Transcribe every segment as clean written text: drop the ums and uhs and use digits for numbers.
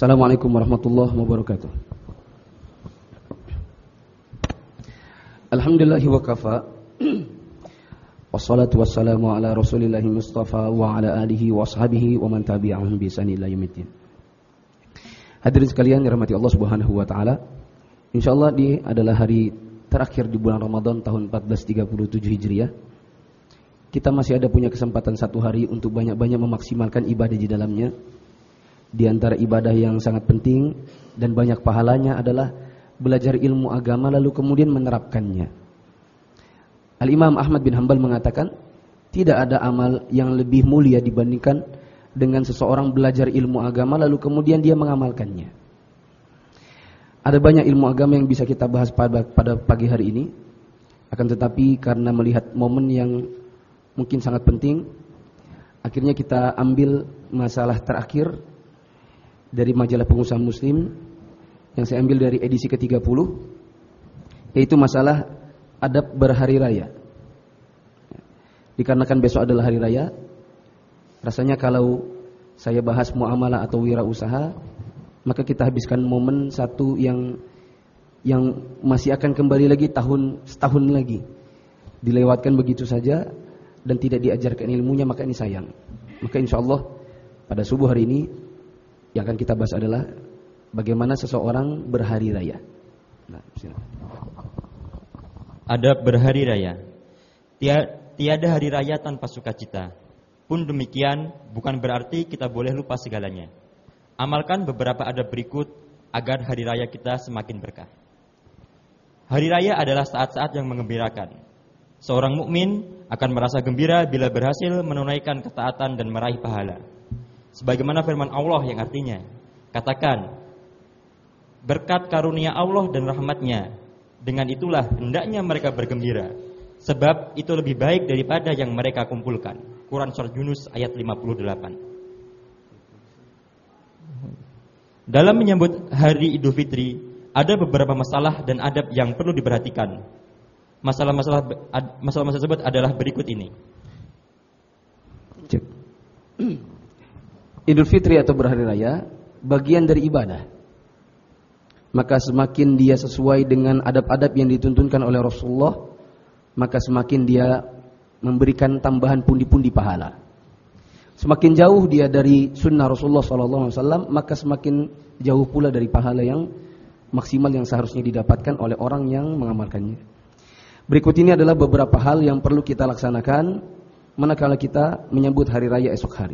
Assalamualaikum warahmatullahi wabarakatuh. Alhamdulillahi wa kafa. Wassalatu wassalamu ala rasulillahi mustafa wa ala alihi wa ashabihi wa man tabi'ahum bi ihsan ila yaumiddin. Hadirin sekalian dirahmati Allah Subhanahu wa taala. Insyaallah ini adalah hari terakhir di bulan Ramadan tahun 1437 Hijriah. Kita masih ada punya kesempatan satu hari untuk banyak-banyak memaksimalkan ibadah di dalamnya. Di antara ibadah yang sangat penting dan banyak pahalanya adalah belajar ilmu agama lalu kemudian menerapkannya. Al-Imam Ahmad bin Hanbal mengatakan, tidak ada amal yang lebih mulia dibandingkan dengan seseorang belajar ilmu agama lalu kemudian dia mengamalkannya. Ada banyak ilmu agama yang bisa kita bahas pada pagi hari ini. Akan tetapi karena melihat momen yang mungkin sangat penting, akhirnya kita ambil masalah terakhir dari majalah Pengusaha Muslim yang saya ambil dari edisi ke-30, yaitu masalah adab berhari raya. Dikarenakan besok adalah hari raya, rasanya kalau saya bahas muamalah atau wirausaha, maka kita habiskan momen satu yang masih akan kembali lagi setahun lagi. Dilewatkan begitu saja dan tidak diajarkan ilmunya, maka ini sayang. Maka insyaallah pada subuh hari ini yang akan kita bahas adalah bagaimana seseorang berhari raya. Nah, adab berhari raya. Tiada hari raya tanpa sukacita. Pun demikian bukan berarti kita boleh lupa segalanya. Amalkan beberapa adab berikut agar hari raya kita semakin berkah. Hari raya adalah saat-saat yang menggembirakan. Seorang mukmin akan merasa gembira bila berhasil menunaikan ketaatan dan meraih pahala. Sebagaimana firman Allah yang artinya, katakan, berkat karunia Allah dan rahmatnya, dengan itulah hendaknya mereka bergembira, sebab itu lebih baik daripada yang mereka kumpulkan. Quran Surat Yunus ayat 58. Dalam menyambut hari Idul Fitri, ada beberapa masalah dan adab yang perlu diperhatikan. Masalah-masalah tersebut adalah berikut ini. Idul Fitri atau berhari raya bagian dari ibadah. Maka semakin dia sesuai dengan adab-adab yang dituntunkan oleh Rasulullah, maka semakin dia memberikan tambahan pundi-pundi pahala. Semakin jauh dia dari sunnah Rasulullah SAW, maka semakin jauh pula dari pahala yang maksimal yang seharusnya didapatkan oleh orang yang mengamalkannya. Berikut ini adalah beberapa hal yang perlu kita laksanakan manakala kita menyambut hari raya esok hari.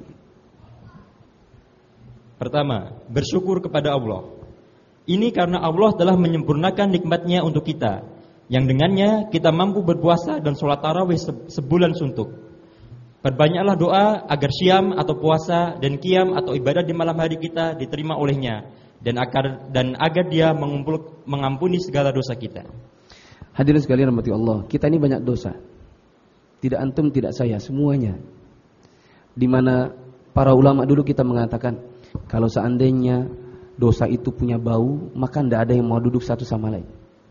Pertama, bersyukur kepada Allah. Ini karena Allah telah menyempurnakan nikmatnya untuk kita, yang dengannya kita mampu berpuasa dan sholat tarawih sebulan suntuk. Perbanyaklah doa agar syam atau puasa dan qiyam atau ibadah di malam hari kita diterima olehnya, dan agar dia mengampuni segala dosa kita. Hadirin sekalian rahmati Allah, kita ini banyak dosa. Tidak antum, tidak saya, semuanya. Di mana para ulama dulu kita mengatakan, kalau seandainya dosa itu punya bau, maka tidak ada yang mau duduk satu sama lain.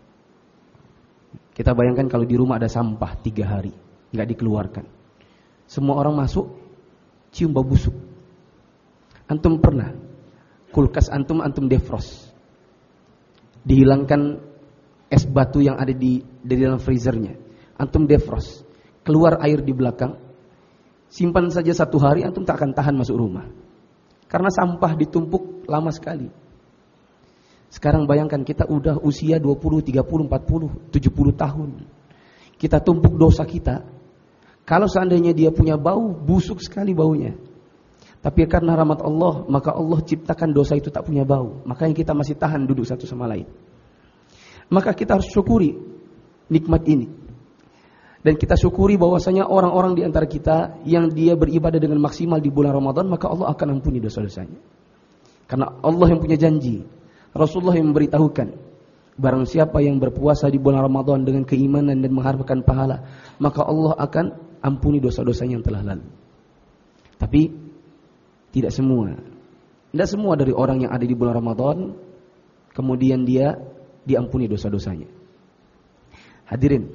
Kita bayangkan kalau di rumah ada sampah 3 hari, nggak dikeluarkan. Semua orang masuk, cium bau busuk. Antum pernah kulkas antum defrost, dihilangkan es batu yang ada di dalam freezernya, antum defrost, keluar air di belakang, simpan saja 1 hari, antum tak akan tahan masuk rumah. Karena sampah ditumpuk lama sekali. Sekarang bayangkan kita udah usia 20, 30, 40, 70 tahun. Kita tumpuk dosa kita. Kalau seandainya dia punya bau, busuk sekali baunya. Tapi karena rahmat Allah, maka Allah ciptakan dosa itu tak punya bau. Makanya kita masih tahan duduk satu sama lain. Maka kita harus syukuri nikmat ini. Dan kita syukuri bahwasanya orang-orang di antara kita yang dia beribadah dengan maksimal di bulan Ramadan, maka Allah akan ampuni dosa-dosanya. Karena Allah yang punya janji, Rasulullah yang memberitahukan, barang siapa yang berpuasa di bulan Ramadan dengan keimanan dan mengharapkan pahala, maka Allah akan ampuni dosa-dosanya yang telah lalu. Tapi tidak semua. Tidak semua dari orang yang ada di bulan Ramadan kemudian dia diampuni dosa-dosanya. Hadirin,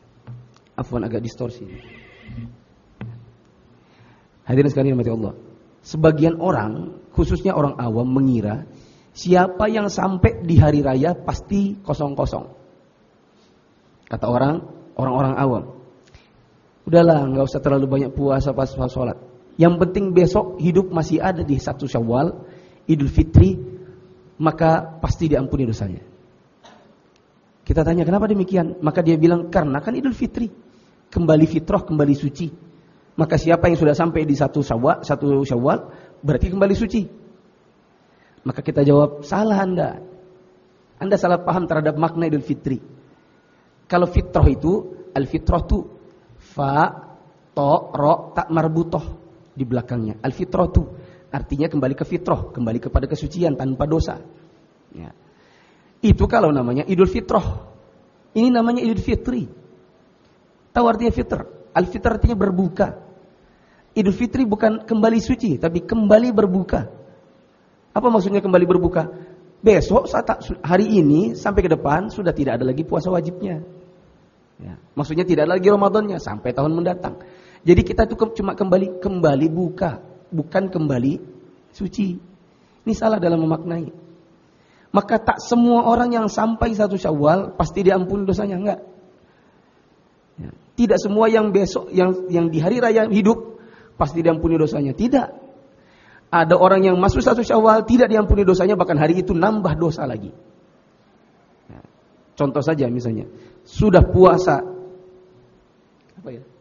afwan agak distorsi. Hadirin sekalian rahmati Allah. sebagian orang, khususnya orang awam mengira siapa yang sampai di hari raya pasti kosong-kosong. Kata orang-orang awam. Udahlah, nggak usah terlalu banyak puasa pas sholat. Yang penting besok hidup masih ada di 1 Syawal, Idul Fitri, maka pasti diampuni dosanya. Kita tanya kenapa demikian? Maka dia bilang karena kan Idul Fitri, kembali fitrah, kembali suci. Maka siapa yang sudah sampai di 1 Syawal berarti kembali suci. Maka kita jawab, salah Anda. Anda salah paham terhadap makna Idul Fitri. Kalau fitrah itu, al-fitrah itu fa, to, ro, tak marbutoh di belakangnya. Al-fitrah itu artinya kembali ke fitrah, kembali kepada kesucian tanpa dosa. Ya. Itu kalau namanya Idul Fitrah. Ini namanya Idul Fitri. Tahu artinya fitr? Al-fitr artinya berbuka. Idul Fitri bukan kembali suci, tapi kembali berbuka. Apa maksudnya kembali berbuka? Besok hari ini sampai ke depan sudah tidak ada lagi puasa wajibnya. Ya, maksudnya tidak ada lagi Ramadannya sampai tahun mendatang. Jadi kita itu cuma kembali buka, bukan kembali suci. Ini salah dalam memaknai. Maka tak semua orang yang sampai 1 Syawal pasti diampuni dosanya, enggak. Ya, tidak semua yang besok yang di hari raya hidup pasti diampuni dosanya, tidak. Ada orang yang masuk 1 Syawal tidak diampuni dosanya, bahkan hari itu nambah dosa lagi. Ya, contoh saja misalnya, sudah puasa apa ya?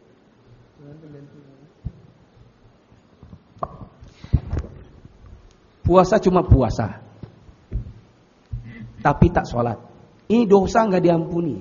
Puasa cuma puasa, tapi tak sholat. Ini dosa nggak diampuni.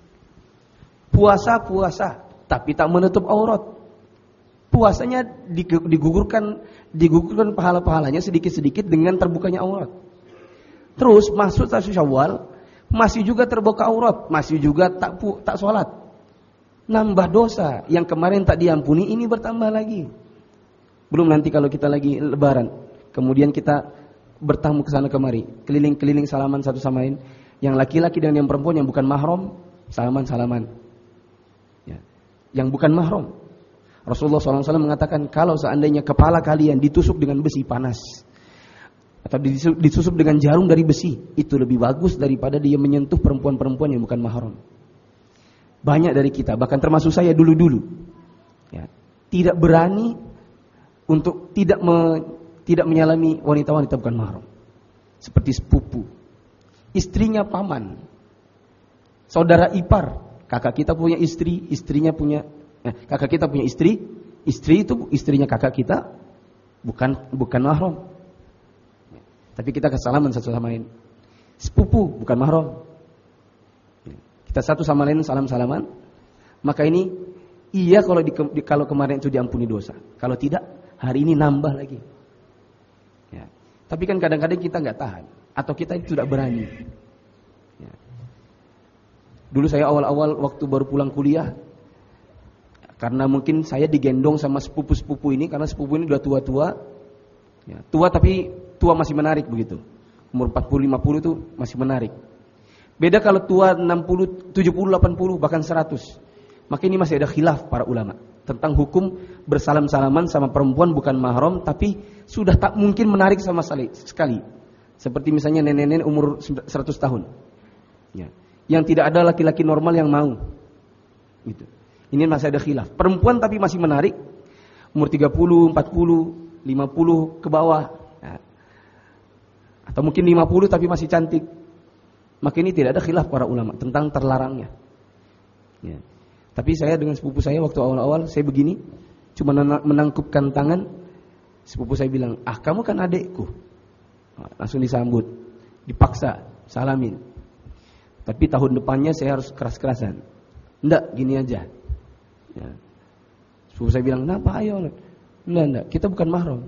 Puasa, tapi tak menutup aurat. Puasanya digugurkan pahala-pahalanya sedikit-sedikit dengan terbukanya aurat. Terus masuk 1 Syawal, masih juga terbuka aurat, masih juga tak sholat. Nambah dosa. Yang kemarin tak diampuni, ini bertambah lagi. Belum nanti kalau kita lagi lebaran, kemudian kita bertamu ke sana kemari, keliling-keliling salaman satu sama lain. Yang laki-laki dan yang perempuan yang bukan mahram, salaman-salaman. Ya. Yang bukan mahram. Rasulullah SAW mengatakan kalau seandainya kepala kalian ditusuk dengan besi panas atau ditusuk dengan jarum dari besi, itu lebih bagus daripada dia menyentuh perempuan-perempuan yang bukan mahram. Banyak dari kita, bahkan termasuk saya dulu-dulu, ya, tidak berani untuk tidak menyalami wanita-wanita bukan mahram. Seperti sepupu, istrinya paman, saudara ipar, kakak kita punya istri, kakak kita punya istri itu istrinya kakak kita, bukan mahram. Tapi kita kesalaman satu sama lain. Sepupu bukan mahram. Kita satu sama lain salam-salaman. Maka ini iya kalau kemarin itu diampuni dosa. Kalau tidak, hari ini nambah lagi. Ya. Tapi kan kadang-kadang kita nggak tahan atau kita itu tidak berani. Ya. Dulu saya awal-awal waktu baru pulang kuliah, karena mungkin saya digendong sama sepupu-sepupu ini, karena sepupu ini udah tua-tua. Ya, tua tapi tua masih menarik begitu. Umur 40-50 itu masih menarik. Beda kalau tua 60, 70, 80 bahkan 100. Maka ini masih ada khilaf para ulama tentang hukum bersalam-salaman sama perempuan bukan mahram tapi sudah tak mungkin menarik sama sekali. Seperti misalnya nenek-nenek umur 100 tahun. Ya. Yang tidak ada laki-laki normal yang mau. Gitu. Ini masih ada khilaf. Perempuan tapi masih menarik. Umur 30, 40, 50 ke bawah. Ya. Atau mungkin 50 tapi masih cantik. Maka ini tidak ada khilaf para ulama tentang terlarangnya. Ya. Tapi saya dengan sepupu saya waktu awal-awal saya begini, cuma menangkupkan tangan. Sepupu saya bilang, kamu kan adekku. Langsung disambut, dipaksa, salamin. Tapi tahun depannya saya harus keras-kerasan. Enggak, gini aja. Ya. Sepupu saya bilang, kenapa ayo? Enggak, kita bukan mahram.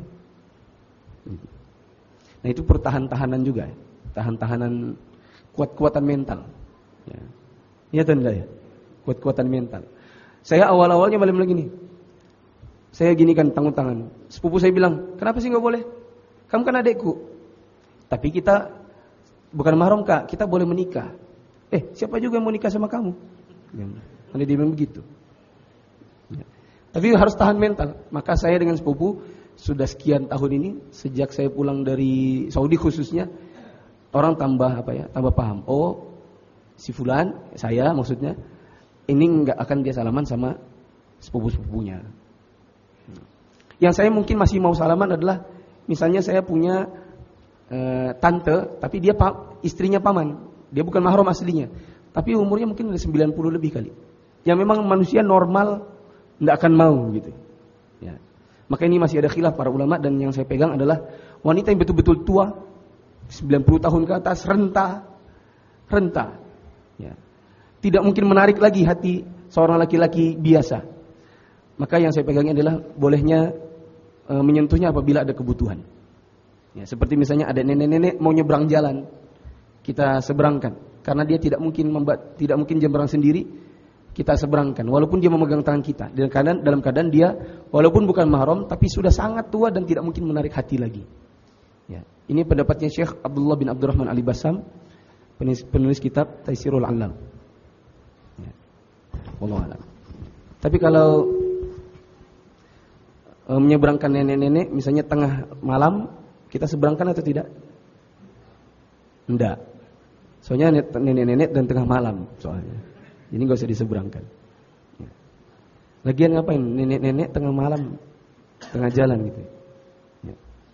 Nah itu pertahanan-tahanan juga. Tahan-tahanan, kuat-kuatan mental. Ya. Iya atau enggak ya? Kuat-kuatan mental. Saya awal-awalnya malam lagi nih. Saya gini kan tangan. Sepupu saya bilang, kenapa sih nggak boleh? Kamu kan adekku. Tapi kita bukan mahram kak, kita boleh menikah. Siapa juga yang mau nikah sama kamu? Nanti dia bilang begitu. Ya. Tapi harus tahan mental. Maka saya dengan sepupu sudah sekian tahun ini, sejak saya pulang dari Saudi khususnya, orang tambah paham. Oh, si fulan, saya maksudnya, ini nggak akan dia salaman sama sepupu-sepupunya. Yang saya mungkin masih mau salaman adalah, misalnya saya punya tante, tapi dia istrinya paman, dia bukan mahram aslinya, tapi umurnya mungkin udah 90 lebih kali. Yang memang manusia normal nggak akan mau gitu. Ya. Maka ini masih ada khilaf para ulama, dan yang saya pegang adalah wanita yang betul-betul tua, 90 tahun ke atas, renta. Ya. Tidak mungkin menarik lagi hati seorang laki-laki biasa. Maka yang saya pegangnya adalah bolehnya menyentuhnya apabila ada kebutuhan. Ya, seperti misalnya ada nenek-nenek mau nyebrang jalan, kita seberangkan. Karena dia tidak mungkin nyebrang sendiri, kita seberangkan. Walaupun dia memegang tangan kita, dalam keadaan dia walaupun bukan mahram, tapi sudah sangat tua dan tidak mungkin menarik hati lagi. Ya, ini pendapatnya Syekh Abdullah bin Abdurrahman Al-Bassam, penulis kitab Taisirul Alam. Ya. Wallahu a'lam. Tapi kalau menyeberangkan nenek-nenek, misalnya tengah malam, kita seberangkan atau tidak? Enggak. Soalnya nenek-nenek dan tengah malam soalnya. Jadi enggak usah diseberangkan. Ya. Lagian ngapain nenek-nenek tengah malam, tengah jalan gitu. Ya.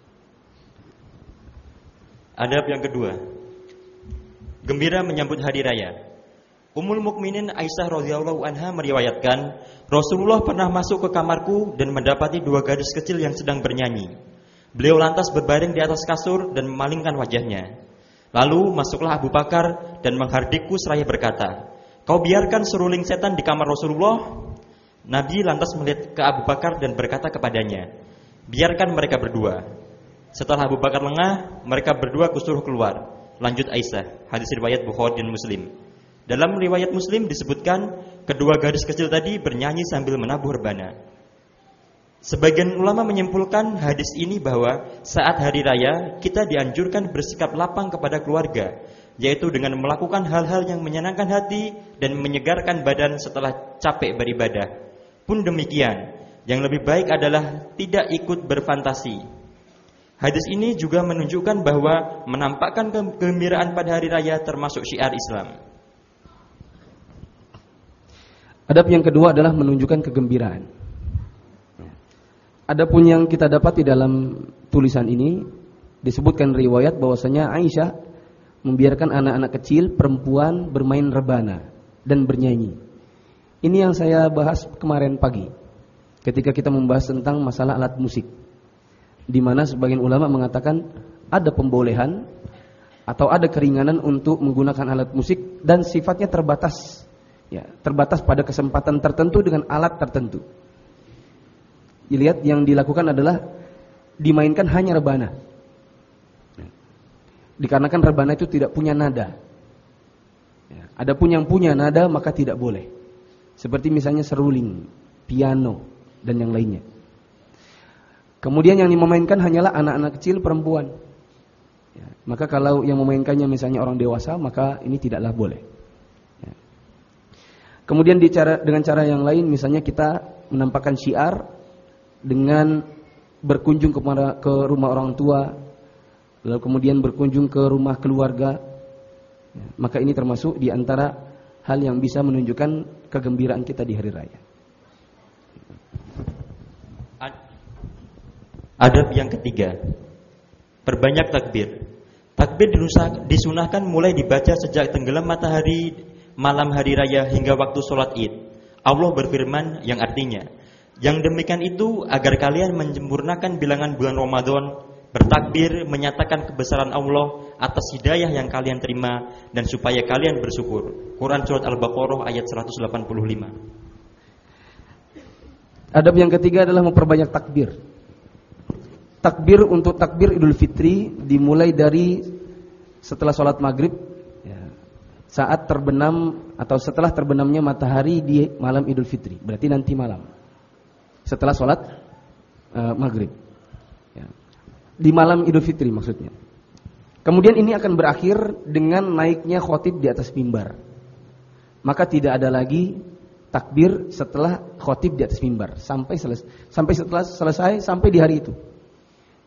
Adab yang kedua, gembira menyambut hari raya. Ummul Mukminin Aisyah radhiyallahu anha meriwayatkan, Rasulullah pernah masuk ke kamarku dan mendapati 2 gadis kecil yang sedang bernyanyi. Beliau lantas berbaring di atas kasur dan memalingkan wajahnya. Lalu masuklah Abu Bakar dan menghardikku seraya berkata, "Kau biarkan seruling setan di kamar Rasulullah?" Nabi lantas melihat ke Abu Bakar dan berkata kepadanya, "Biarkan mereka berdua." Setelah Abu Bakar lengah, mereka berdua kusuruh keluar. Lanjut Aisyah, hadis riwayat Bukhari dan Muslim. Dalam riwayat Muslim disebutkan, kedua gadis kecil tadi bernyanyi sambil menabuh rebana. Sebagian ulama menyimpulkan hadis ini bahwa saat hari raya kita dianjurkan bersikap lapang kepada keluarga, yaitu dengan melakukan hal-hal yang menyenangkan hati dan menyegarkan badan setelah capek beribadah. Pun demikian, yang lebih baik adalah tidak ikut berfantasi. Hadis ini juga menunjukkan bahwa menampakkan kegembiraan pada hari raya termasuk syiar Islam. Adab yang kedua adalah menunjukkan kegembiraan. Adapun yang kita dapat di dalam tulisan ini disebutkan riwayat bahwasanya Aisyah membiarkan anak-anak kecil perempuan bermain rebana dan bernyanyi. Ini yang saya bahas kemarin pagi ketika kita membahas tentang masalah alat musik, di mana sebagian ulama mengatakan ada pembolehan atau ada keringanan untuk menggunakan alat musik dan sifatnya terbatas. Ya, terbatas pada kesempatan tertentu dengan alat tertentu. Dilihat yang dilakukan adalah dimainkan hanya rebana. Dikarenakan rebana itu tidak punya nada. Ya, adapun yang punya nada maka tidak boleh. Seperti misalnya seruling, piano dan yang lainnya. Kemudian yang dimainkan hanyalah anak-anak kecil perempuan. Ya, maka kalau yang memainkannya misalnya orang dewasa, maka ini tidaklah boleh. Ya. Kemudian dengan cara yang lain, misalnya kita menampakkan syiar dengan berkunjung ke rumah orang tua, lalu kemudian berkunjung ke rumah keluarga, ya, maka ini termasuk di antara hal yang bisa menunjukkan kegembiraan kita di hari raya. Adab yang ketiga, perbanyak takbir. Takbir disunahkan mulai dibaca sejak tenggelam matahari malam hari raya hingga waktu sholat id. Allah berfirman yang artinya, yang demikian itu agar kalian menyempurnakan bilangan bulan Ramadan, bertakbir menyatakan kebesaran Allah atas hidayah yang kalian terima dan supaya kalian bersyukur. Quran surat Al-Baqarah ayat 185. Adab yang ketiga adalah memperbanyak takbir. Takbir untuk takbir Idul Fitri dimulai dari setelah sholat maghrib, ya, saat terbenam atau setelah terbenamnya matahari di malam Idul Fitri, berarti nanti malam setelah sholat maghrib, ya, di malam Idul Fitri maksudnya. Kemudian ini akan berakhir dengan naiknya khotib di atas mimbar. Maka tidak ada lagi takbir setelah khotib di atas mimbar sampai setelah selesai sampai di hari itu.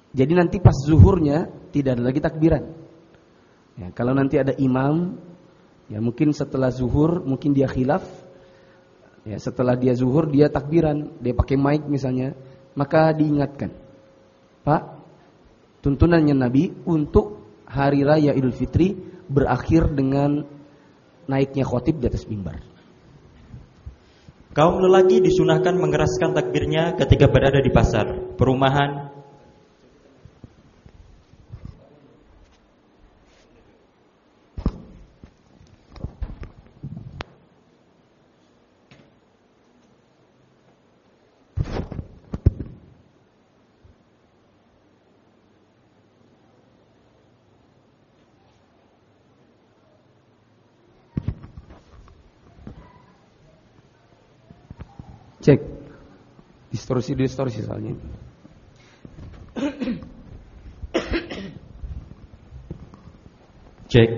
Jadi nanti pas zuhurnya tidak ada lagi takbiran. Ya, kalau nanti ada imam, ya mungkin setelah zuhur mungkin dia khilaf. Ya, setelah dia zuhur dia takbiran, dia pakai mic misalnya, maka diingatkan, Pak, tuntunannya Nabi untuk hari raya Idul Fitri berakhir dengan naiknya khotib di atas mimbar. Kaum lelaki disunahkan mengeraskan takbirnya ketika berada di pasar, perumahan. Cek. Distorsi soalnya. Cek.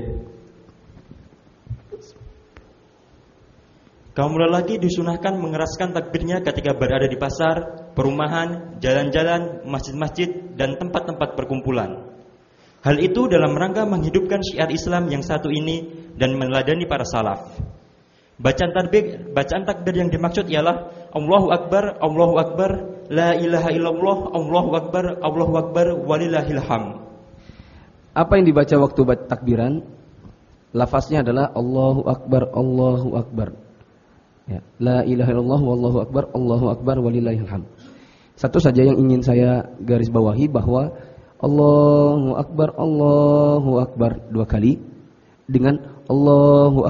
Kaum lelaki disunahkan mengeraskan takbirnya ketika berada di pasar, perumahan, jalan-jalan, masjid-masjid, dan tempat-tempat perkumpulan. Hal itu dalam rangka menghidupkan syiar Islam yang satu ini dan meneladani para salaf. Bacaan takbir yang dimaksud ialah Allahu Akbar, la ilaha illallah, Allahu Akbar, walillahil hamd. Apa yang dibaca waktu takbiran? Lafaznya adalah Allahu Akbar. Ya, la ilaha illallah, Allahu Akbar, walillahil hamd. Satu saja yang ingin saya garis bawahi bahwa Allahu Akbar 2 kali dengan Allahu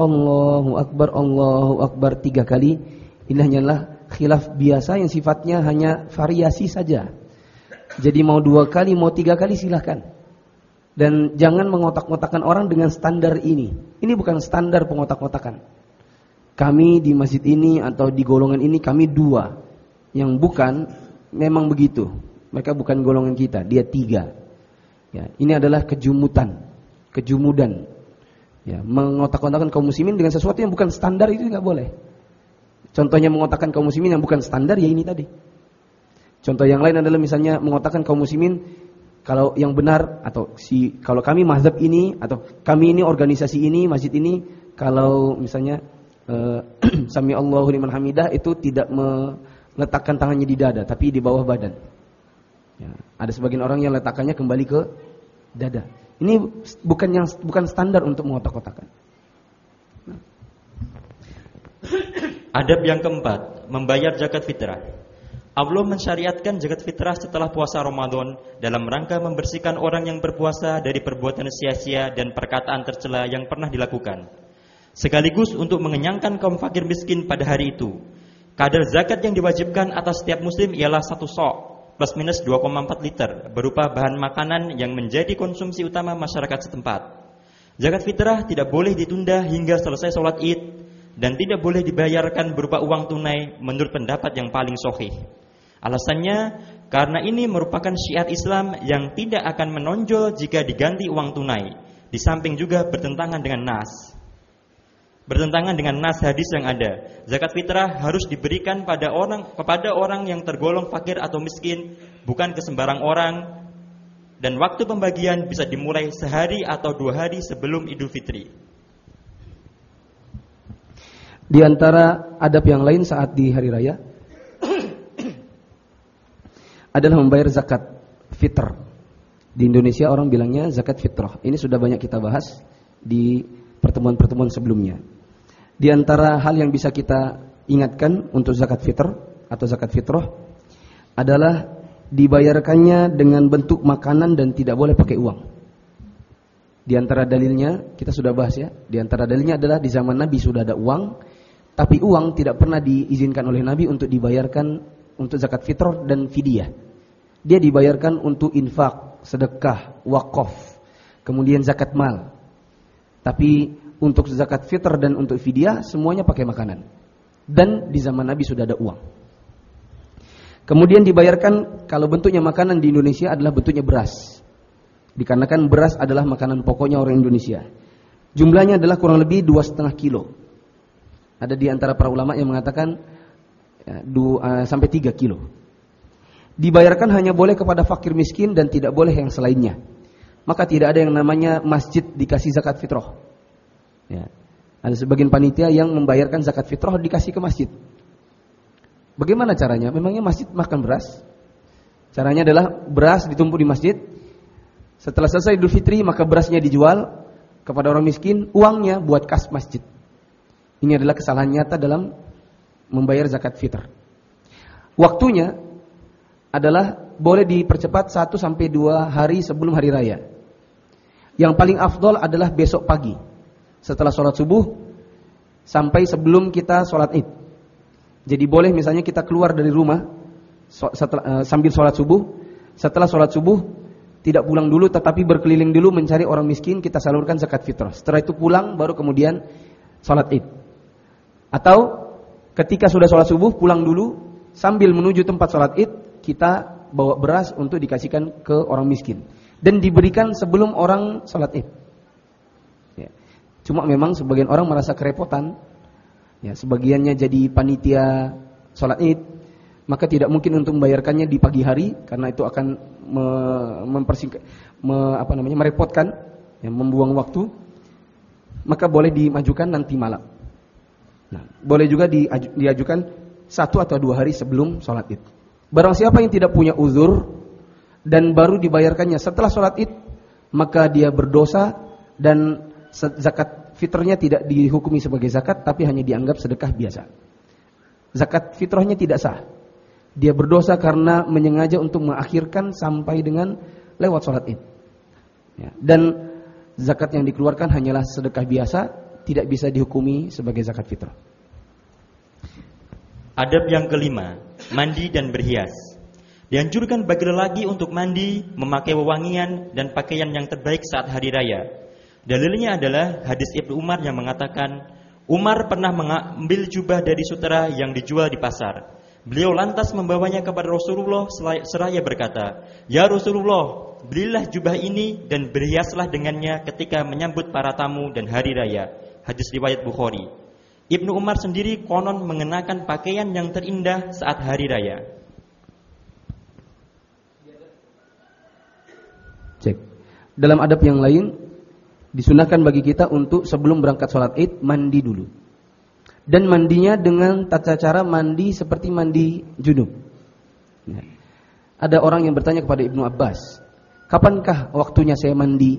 Akbar 3 kali. Ini hanyalah khilaf biasa yang sifatnya hanya variasi saja. Jadi mau 2 kali, mau 3 kali silahkan. Dan jangan mengotak-ngotakan orang dengan standar ini. Ini bukan standar pengotak-ngotakan. Kami di masjid ini atau di golongan ini kami 2. Yang bukan memang begitu. Mereka bukan golongan kita, dia 3. Ya, ini adalah kejumudan. Ya, mengotak-ngotakkan kaum muslimin dengan sesuatu yang bukan standar itu nggak boleh. Contohnya mengotakkan kaum muslimin yang bukan standar ya ini tadi. Contoh yang lain adalah misalnya mengotakkan kaum muslimin kalau yang benar atau kalau kami mazhab ini atau kami ini organisasi ini masjid ini kalau misalnya Sami Allahu liman hamidah itu tidak meletakkan tangannya di dada tapi di bawah badan. Ya, ada sebagian orang yang letakkannya kembali ke dada. Ini bukan standar untuk mengotak-kotakan. Adab yang keempat, membayar zakat fitrah. Allah mensyariatkan zakat fitrah setelah puasa Ramadan dalam rangka membersihkan orang yang berpuasa dari perbuatan sia-sia dan perkataan tercela yang pernah dilakukan. Sekaligus untuk mengenyangkan kaum fakir miskin pada hari itu. Kadar zakat yang diwajibkan atas setiap muslim ialah 1 sok plus minus 2,4 liter berupa bahan makanan yang menjadi konsumsi utama masyarakat setempat. Zakat fitrah tidak boleh ditunda hingga selesai sholat Id dan tidak boleh dibayarkan berupa uang tunai menurut pendapat yang paling sahih. Alasannya karena ini merupakan syiar Islam yang tidak akan menonjol jika diganti uang tunai. Di samping juga bertentangan dengan nas hadis yang ada. Zakat fitrah harus diberikan kepada orang yang tergolong fakir atau miskin, bukan ke sembarang orang. Dan waktu pembagian bisa dimulai sehari atau 2 hari sebelum Idul Fitri. Di antara adab yang lain saat di hari raya adalah membayar zakat fitr. Di Indonesia orang bilangnya zakat fitrah. Ini sudah banyak kita bahas di pertemuan-pertemuan sebelumnya. Di antara hal yang bisa kita ingatkan untuk zakat fitr atau zakat fitrah adalah dibayarkannya dengan bentuk makanan dan tidak boleh pakai uang. Di antara dalilnya kita sudah bahas ya. Di antara dalilnya adalah di zaman Nabi sudah ada uang, tapi uang tidak pernah diizinkan oleh Nabi untuk dibayarkan untuk zakat fitrah dan fidyah. Dia dibayarkan untuk infak, sedekah, wakaf, kemudian zakat mal. Tapi untuk zakat fitr dan untuk fidyah semuanya pakai makanan. Dan di zaman Nabi sudah ada uang. Kemudian dibayarkan kalau bentuknya makanan di Indonesia adalah bentuknya beras. Dikarenakan beras adalah makanan pokoknya orang Indonesia. Jumlahnya adalah kurang lebih 2,5 kilo. Ada di antara para ulama yang mengatakan sampai 3 kilo. Dibayarkan hanya boleh kepada fakir miskin dan tidak boleh yang selainnya. Maka tidak ada yang namanya masjid dikasih zakat fitrah. Ya. Ada sebagian panitia yang membayarkan zakat fitrah dikasih ke masjid. Bagaimana caranya? Memangnya masjid makan beras? Caranya adalah beras ditumpuk di masjid. Setelah selesai Idul Fitri maka berasnya dijual kepada orang miskin, uangnya buat kas masjid. Ini adalah kesalahan nyata dalam membayar zakat fitr. Waktunya adalah boleh dipercepat 1 sampai 2 hari sebelum hari raya. Yang paling afdol adalah besok pagi setelah sholat subuh sampai sebelum kita sholat id. Jadi boleh misalnya kita keluar dari rumah sambil sholat subuh. Setelah sholat subuh tidak pulang dulu tetapi berkeliling dulu mencari orang miskin, kita salurkan zakat fitrah. Setelah itu pulang baru kemudian sholat id. Atau ketika sudah sholat subuh pulang dulu sambil menuju tempat sholat id kita bawa beras untuk dikasihkan ke orang miskin dan diberikan sebelum orang sholat id. Ya. Cuma memang sebagian orang merasa kerepotan, ya, sebagiannya jadi panitia sholat id, maka tidak mungkin untuk membayarkannya di pagi hari karena itu akan merepotkan, ya, membuang waktu. Maka boleh dimajukan nanti malam. Nah, boleh juga diajukan 1 atau 2 hari sebelum sholat id. Barang siapa yang tidak punya uzur dan baru dibayarkannya setelah sholat id, maka dia berdosa dan zakat fitrahnya tidak dihukumi sebagai zakat, tapi hanya dianggap sedekah biasa. Zakat fitrahnya tidak sah. Dia berdosa karena menyengaja untuk mengakhirkan sampai dengan lewat sholat id. Ya. Dan zakat yang dikeluarkan hanyalah sedekah biasa, tidak bisa dihukumi sebagai zakat fitrah. Adab yang kelima, mandi dan berhias. Dianjurkan bagi lelaki untuk mandi, memakai wewangian dan pakaian yang terbaik saat hari raya. Dalilnya adalah hadis Ibnu Umar yang mengatakan, Umar pernah mengambil jubah dari sutera yang dijual di pasar. Beliau lantas membawanya kepada Rasulullah seraya berkata, "Ya Rasulullah, belilah jubah ini dan berhiaslah dengannya ketika menyambut para tamu dan hari raya." Hadis riwayat Bukhari. Ibnu Umar sendiri konon mengenakan pakaian yang terindah saat hari raya. Cek. Dalam adab yang lain, disunahkan bagi kita untuk sebelum berangkat sholat id mandi dulu. Dan mandinya dengan tata cara mandi seperti mandi junub. Ya. Ada orang yang bertanya kepada Ibnu Abbas, kapankah waktunya saya mandi?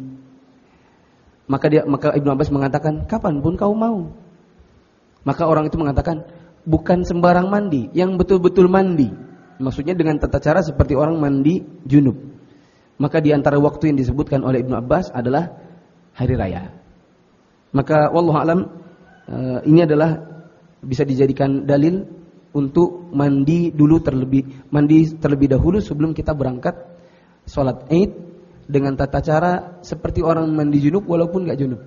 Maka Ibnu Abbas mengatakan, kapanpun kau mau. Maka orang itu mengatakan, bukan sembarang mandi, yang betul-betul mandi. Maksudnya dengan tata cara seperti orang mandi junub. Maka di antara waktu yang disebutkan oleh Ibnu Abbas adalah hari raya. Maka wallahu alam, ini adalah bisa dijadikan dalil untuk mandi terlebih dahulu sebelum kita berangkat sholat id dengan tata cara seperti orang mandi junub walaupun enggak junub.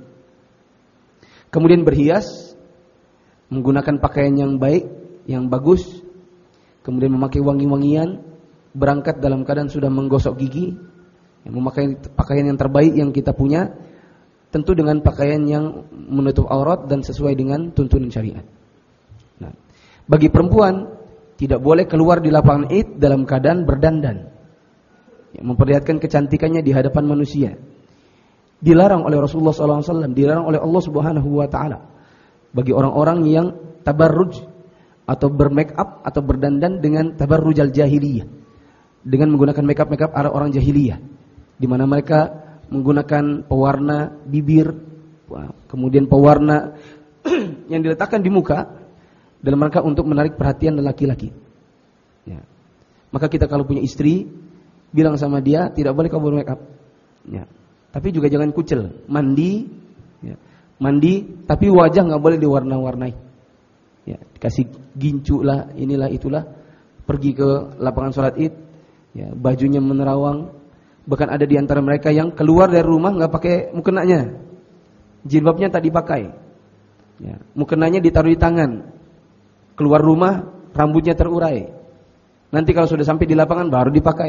Kemudian berhias, menggunakan pakaian yang baik, yang bagus, kemudian memakai wangi-wangian, berangkat dalam keadaan sudah menggosok gigi, memakai pakaian yang terbaik yang kita punya, tentu dengan pakaian yang menutup aurat dan sesuai dengan tuntunan syariat. Nah, bagi perempuan tidak boleh keluar di lapangan id dalam keadaan berdandan, memperlihatkan kecantikannya di hadapan manusia. Dilarang oleh Rasulullah SAW, dilarang oleh Allah Subhanahu Wa Taala bagi orang-orang yang tabarruj atau bermake up atau berdandan dengan tabarrujal jahiliyah, dengan menggunakan make up ala orang jahiliyah, di mana mereka menggunakan pewarna bibir, kemudian pewarna yang diletakkan di muka dalam rangka untuk menarik perhatian laki-laki. Ya. Maka kita kalau punya istri, bilang sama dia, tidak boleh kau bermake up. Ya. Tapi juga jangan kucel, mandi, ya. Mandi, tapi wajah nggak boleh diwarna-warnai. Ya, dikasih gincu lah, inilah itulah, pergi ke lapangan sholat id, ya, bajunya menerawang. Bahkan ada di antara mereka yang keluar dari rumah nggak pakai mukenanya, jilbabnya tak dipakai, ya, mukenanya ditaruh di tangan. Keluar rumah rambutnya terurai. Nanti kalau sudah sampai di lapangan baru dipakai.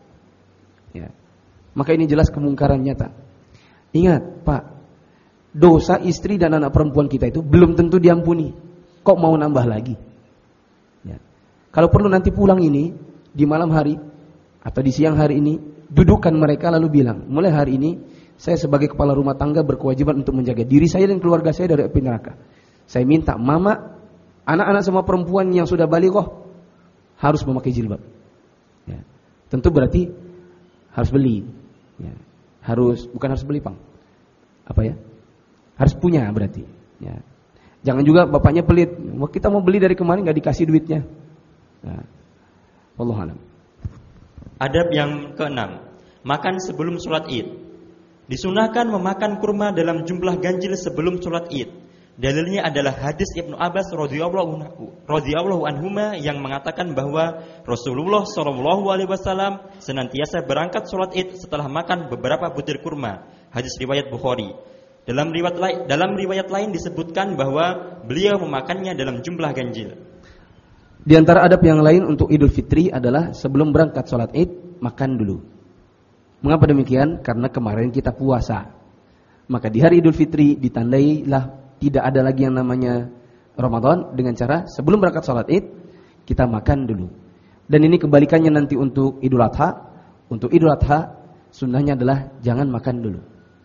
Ya. Maka ini jelas kemungkaran nyata. Ingat, Pak, dosa istri dan anak perempuan kita itu belum tentu diampuni. Kok mau nambah lagi? Ya. Kalau perlu nanti pulang ini di malam hari atau di siang hari ini, dudukan mereka lalu bilang, mulai hari ini saya sebagai kepala rumah tangga berkewajiban untuk menjaga diri saya dan keluarga saya dari api neraka. Saya minta mama, anak-anak semua perempuan yang sudah balighah harus memakai jilbab. Ya. Tentu berarti harus beli. Ya. Bukan harus beli, Pang. Apa ya? Harus punya berarti. Ya. Jangan juga bapaknya pelit. Kita mau beli dari kemarin nggak dikasih duitnya. Nah, wallahu a'lam. Adab yang keenam, makan sebelum sholat Id. Disunahkan memakan kurma dalam jumlah ganjil sebelum sholat Id. Dalilnya adalah hadis Ibnu Abbas radhiyallahu anhuma yang mengatakan bahwa Rasulullah SAW senantiasa berangkat sholat Id setelah makan beberapa butir kurma. Hadis riwayat Bukhari. Dalam riwayat lain disebutkan bahwa beliau memakannya dalam jumlah ganjil. Di antara adab yang lain untuk Idul Fitri adalah sebelum berangkat sholat Id, makan dulu. Mengapa demikian? Karena kemarin kita puasa. Maka di hari Idul Fitri ditandailah tidak ada lagi yang namanya Ramadan dengan cara sebelum berangkat sholat Id, kita makan dulu. Dan ini kebalikannya nanti untuk Idul Adha. Untuk Idul Adha, sunnahnya adalah jangan makan dulu.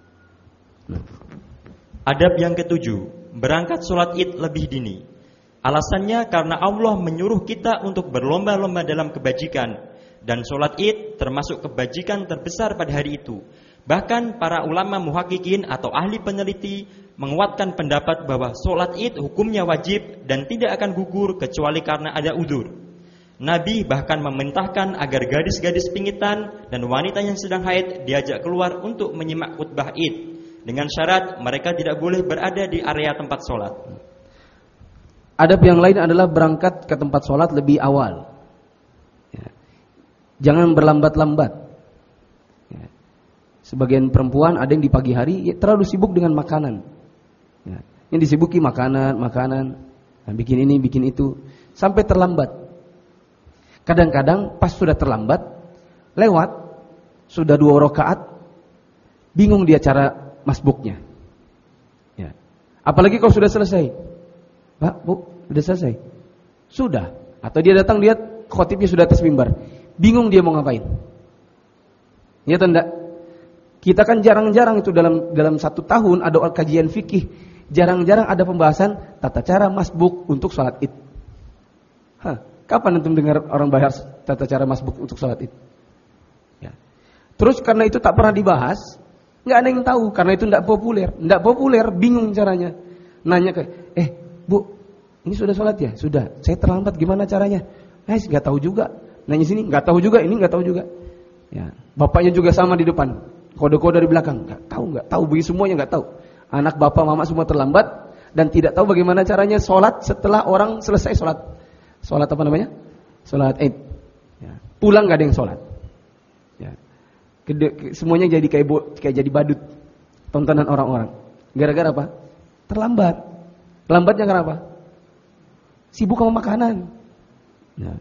Adab yang ketujuh, berangkat sholat Id lebih dini. Alasannya karena Allah menyuruh kita untuk berlomba-lomba dalam kebajikan, dan sholat Id termasuk kebajikan terbesar pada hari itu. Bahkan para ulama muhakkikin atau ahli peneliti menguatkan pendapat bahwa sholat Id hukumnya wajib dan tidak akan gugur kecuali karena ada udzur. Nabi bahkan memerintahkan agar gadis-gadis pingitan dan wanita yang sedang haid diajak keluar untuk menyimak khutbah Id, dengan syarat mereka tidak boleh berada di area tempat sholat. Adab yang lain adalah berangkat ke tempat sholat lebih awal. Ya. Jangan berlambat-lambat. Ya. Sebagian perempuan ada yang di pagi hari terlalu sibuk dengan makanan. Ya. Yang disibuki makanan. Nah, bikin ini, bikin itu, sampai terlambat. Kadang-kadang pas sudah terlambat, lewat, sudah 2 rakaat, bingung dia cara masbuknya. Ya. Apalagi kalau sudah selesai. Pak, Bu, sudah selesai? Sudah. Atau dia datang lihat khotibnya sudah atas mimbar. Bingung dia mau ngapain. Ya atau enggak? Kita kan jarang-jarang itu dalam 1 tahun ada kajian fikih. Jarang-jarang ada pembahasan tata cara masbuk untuk sholat Id. Kapan antum dengar orang bahas tata cara masbuk untuk sholat Id? Ya. Terus karena itu tak pernah dibahas, nggak ada yang tahu karena itu nggak populer, bingung caranya. Nanya ke, Bu, ini sudah sholat ya? Sudah. Saya terlambat, gimana caranya? Nggak tahu juga. Nanya sini, nggak tahu juga. Ini nggak tahu juga. Ya, bapaknya juga sama di depan. Kode-kode dari belakang, nggak tahu. Bagi semuanya nggak tahu. Anak bapak, mama semua terlambat dan tidak tahu bagaimana caranya sholat setelah orang selesai sholat. Sholat apa namanya? Sholat Id. Ya. Pulang nggak ada yang sholat. Ya. Semuanya jadi kayak jadi badut tontonan orang-orang. Gara-gara apa? Terlambat. Lambatnya kenapa? Sibuk sama makanan. Nah.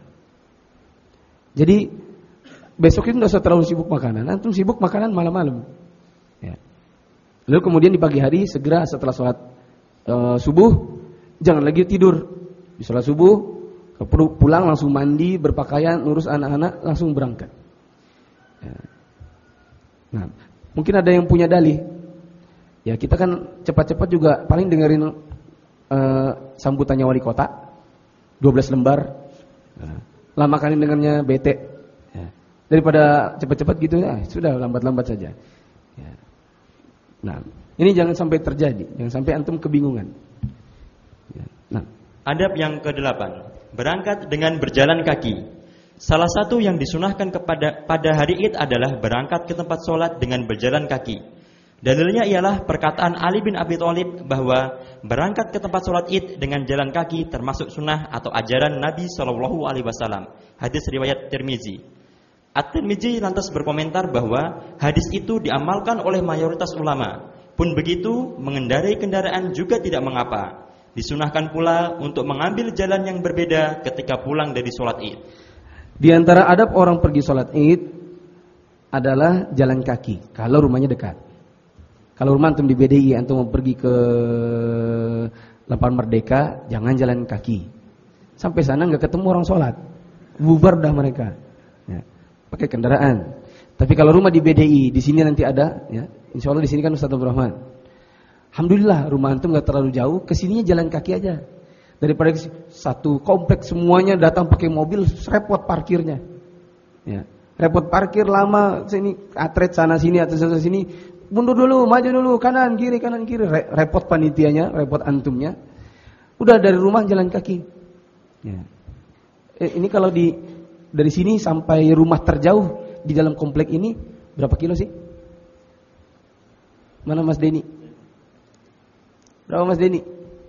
Jadi besok itu tidak usah terlalu sibuk makanan. Antum sibuk makanan malam-malam. Ya. Lalu kemudian di pagi hari segera setelah sholat subuh, jangan lagi tidur. Di sholat subuh, pulang langsung mandi, berpakaian, urus anak-anak, langsung berangkat. Ya. Nah, mungkin ada yang punya dalih. Ya kita kan cepat-cepat juga paling dengerin sambutannya wali kota 12 lembar. Lama kali dengarnya bete. Ya. Daripada cepat-cepat gitu ya, sudah lambat-lambat saja. Ya. Nah, ini jangan sampai terjadi, jangan sampai antum kebingungan. Ya. Nah, adab yang ke-8, berangkat dengan berjalan kaki. Salah satu yang disunahkan pada hari Id adalah berangkat ke tempat sholat dengan berjalan kaki. Dalilnya ialah perkataan Ali bin Abi Thalib bahwa berangkat ke tempat sholat Id dengan jalan kaki termasuk sunnah atau ajaran Nabi SAW. Hadis riwayat Tirmizi. At-Tirmizi lantas berkomentar bahwa hadis itu diamalkan oleh mayoritas ulama. Pun begitu, mengendarai kendaraan juga tidak mengapa. Disunahkan pula untuk mengambil jalan yang berbeda ketika pulang dari sholat Id. Di antara adab orang pergi sholat Id adalah jalan kaki kalau rumahnya dekat. Kalau rumah antum di BDI, antum mau pergi ke Lapangan Merdeka, jangan jalan kaki. Sampai sana nggak ketemu orang sholat, bubar dah mereka. Ya, pakai kendaraan. Tapi kalau rumah di BDI, di sini nanti ada, ya. Insya Allah di sini kan Ustaz Abdul Rahman. Alhamdulillah rumah antum nggak terlalu jauh, kesininya jalan kaki aja. Daripada satu kompleks semuanya datang pakai mobil, repot parkirnya. Ya. Repot parkir lama, sini atret sana sini, atret sana sini. Mundur dulu, maju dulu, kanan kiri. Repot panitianya, repot antumnya. Udah dari rumah jalan kaki. Ya. Ini kalau dari sini sampai rumah terjauh di dalam komplek ini berapa kilo sih? Mana Mas Denny? Berapa Mas Denny?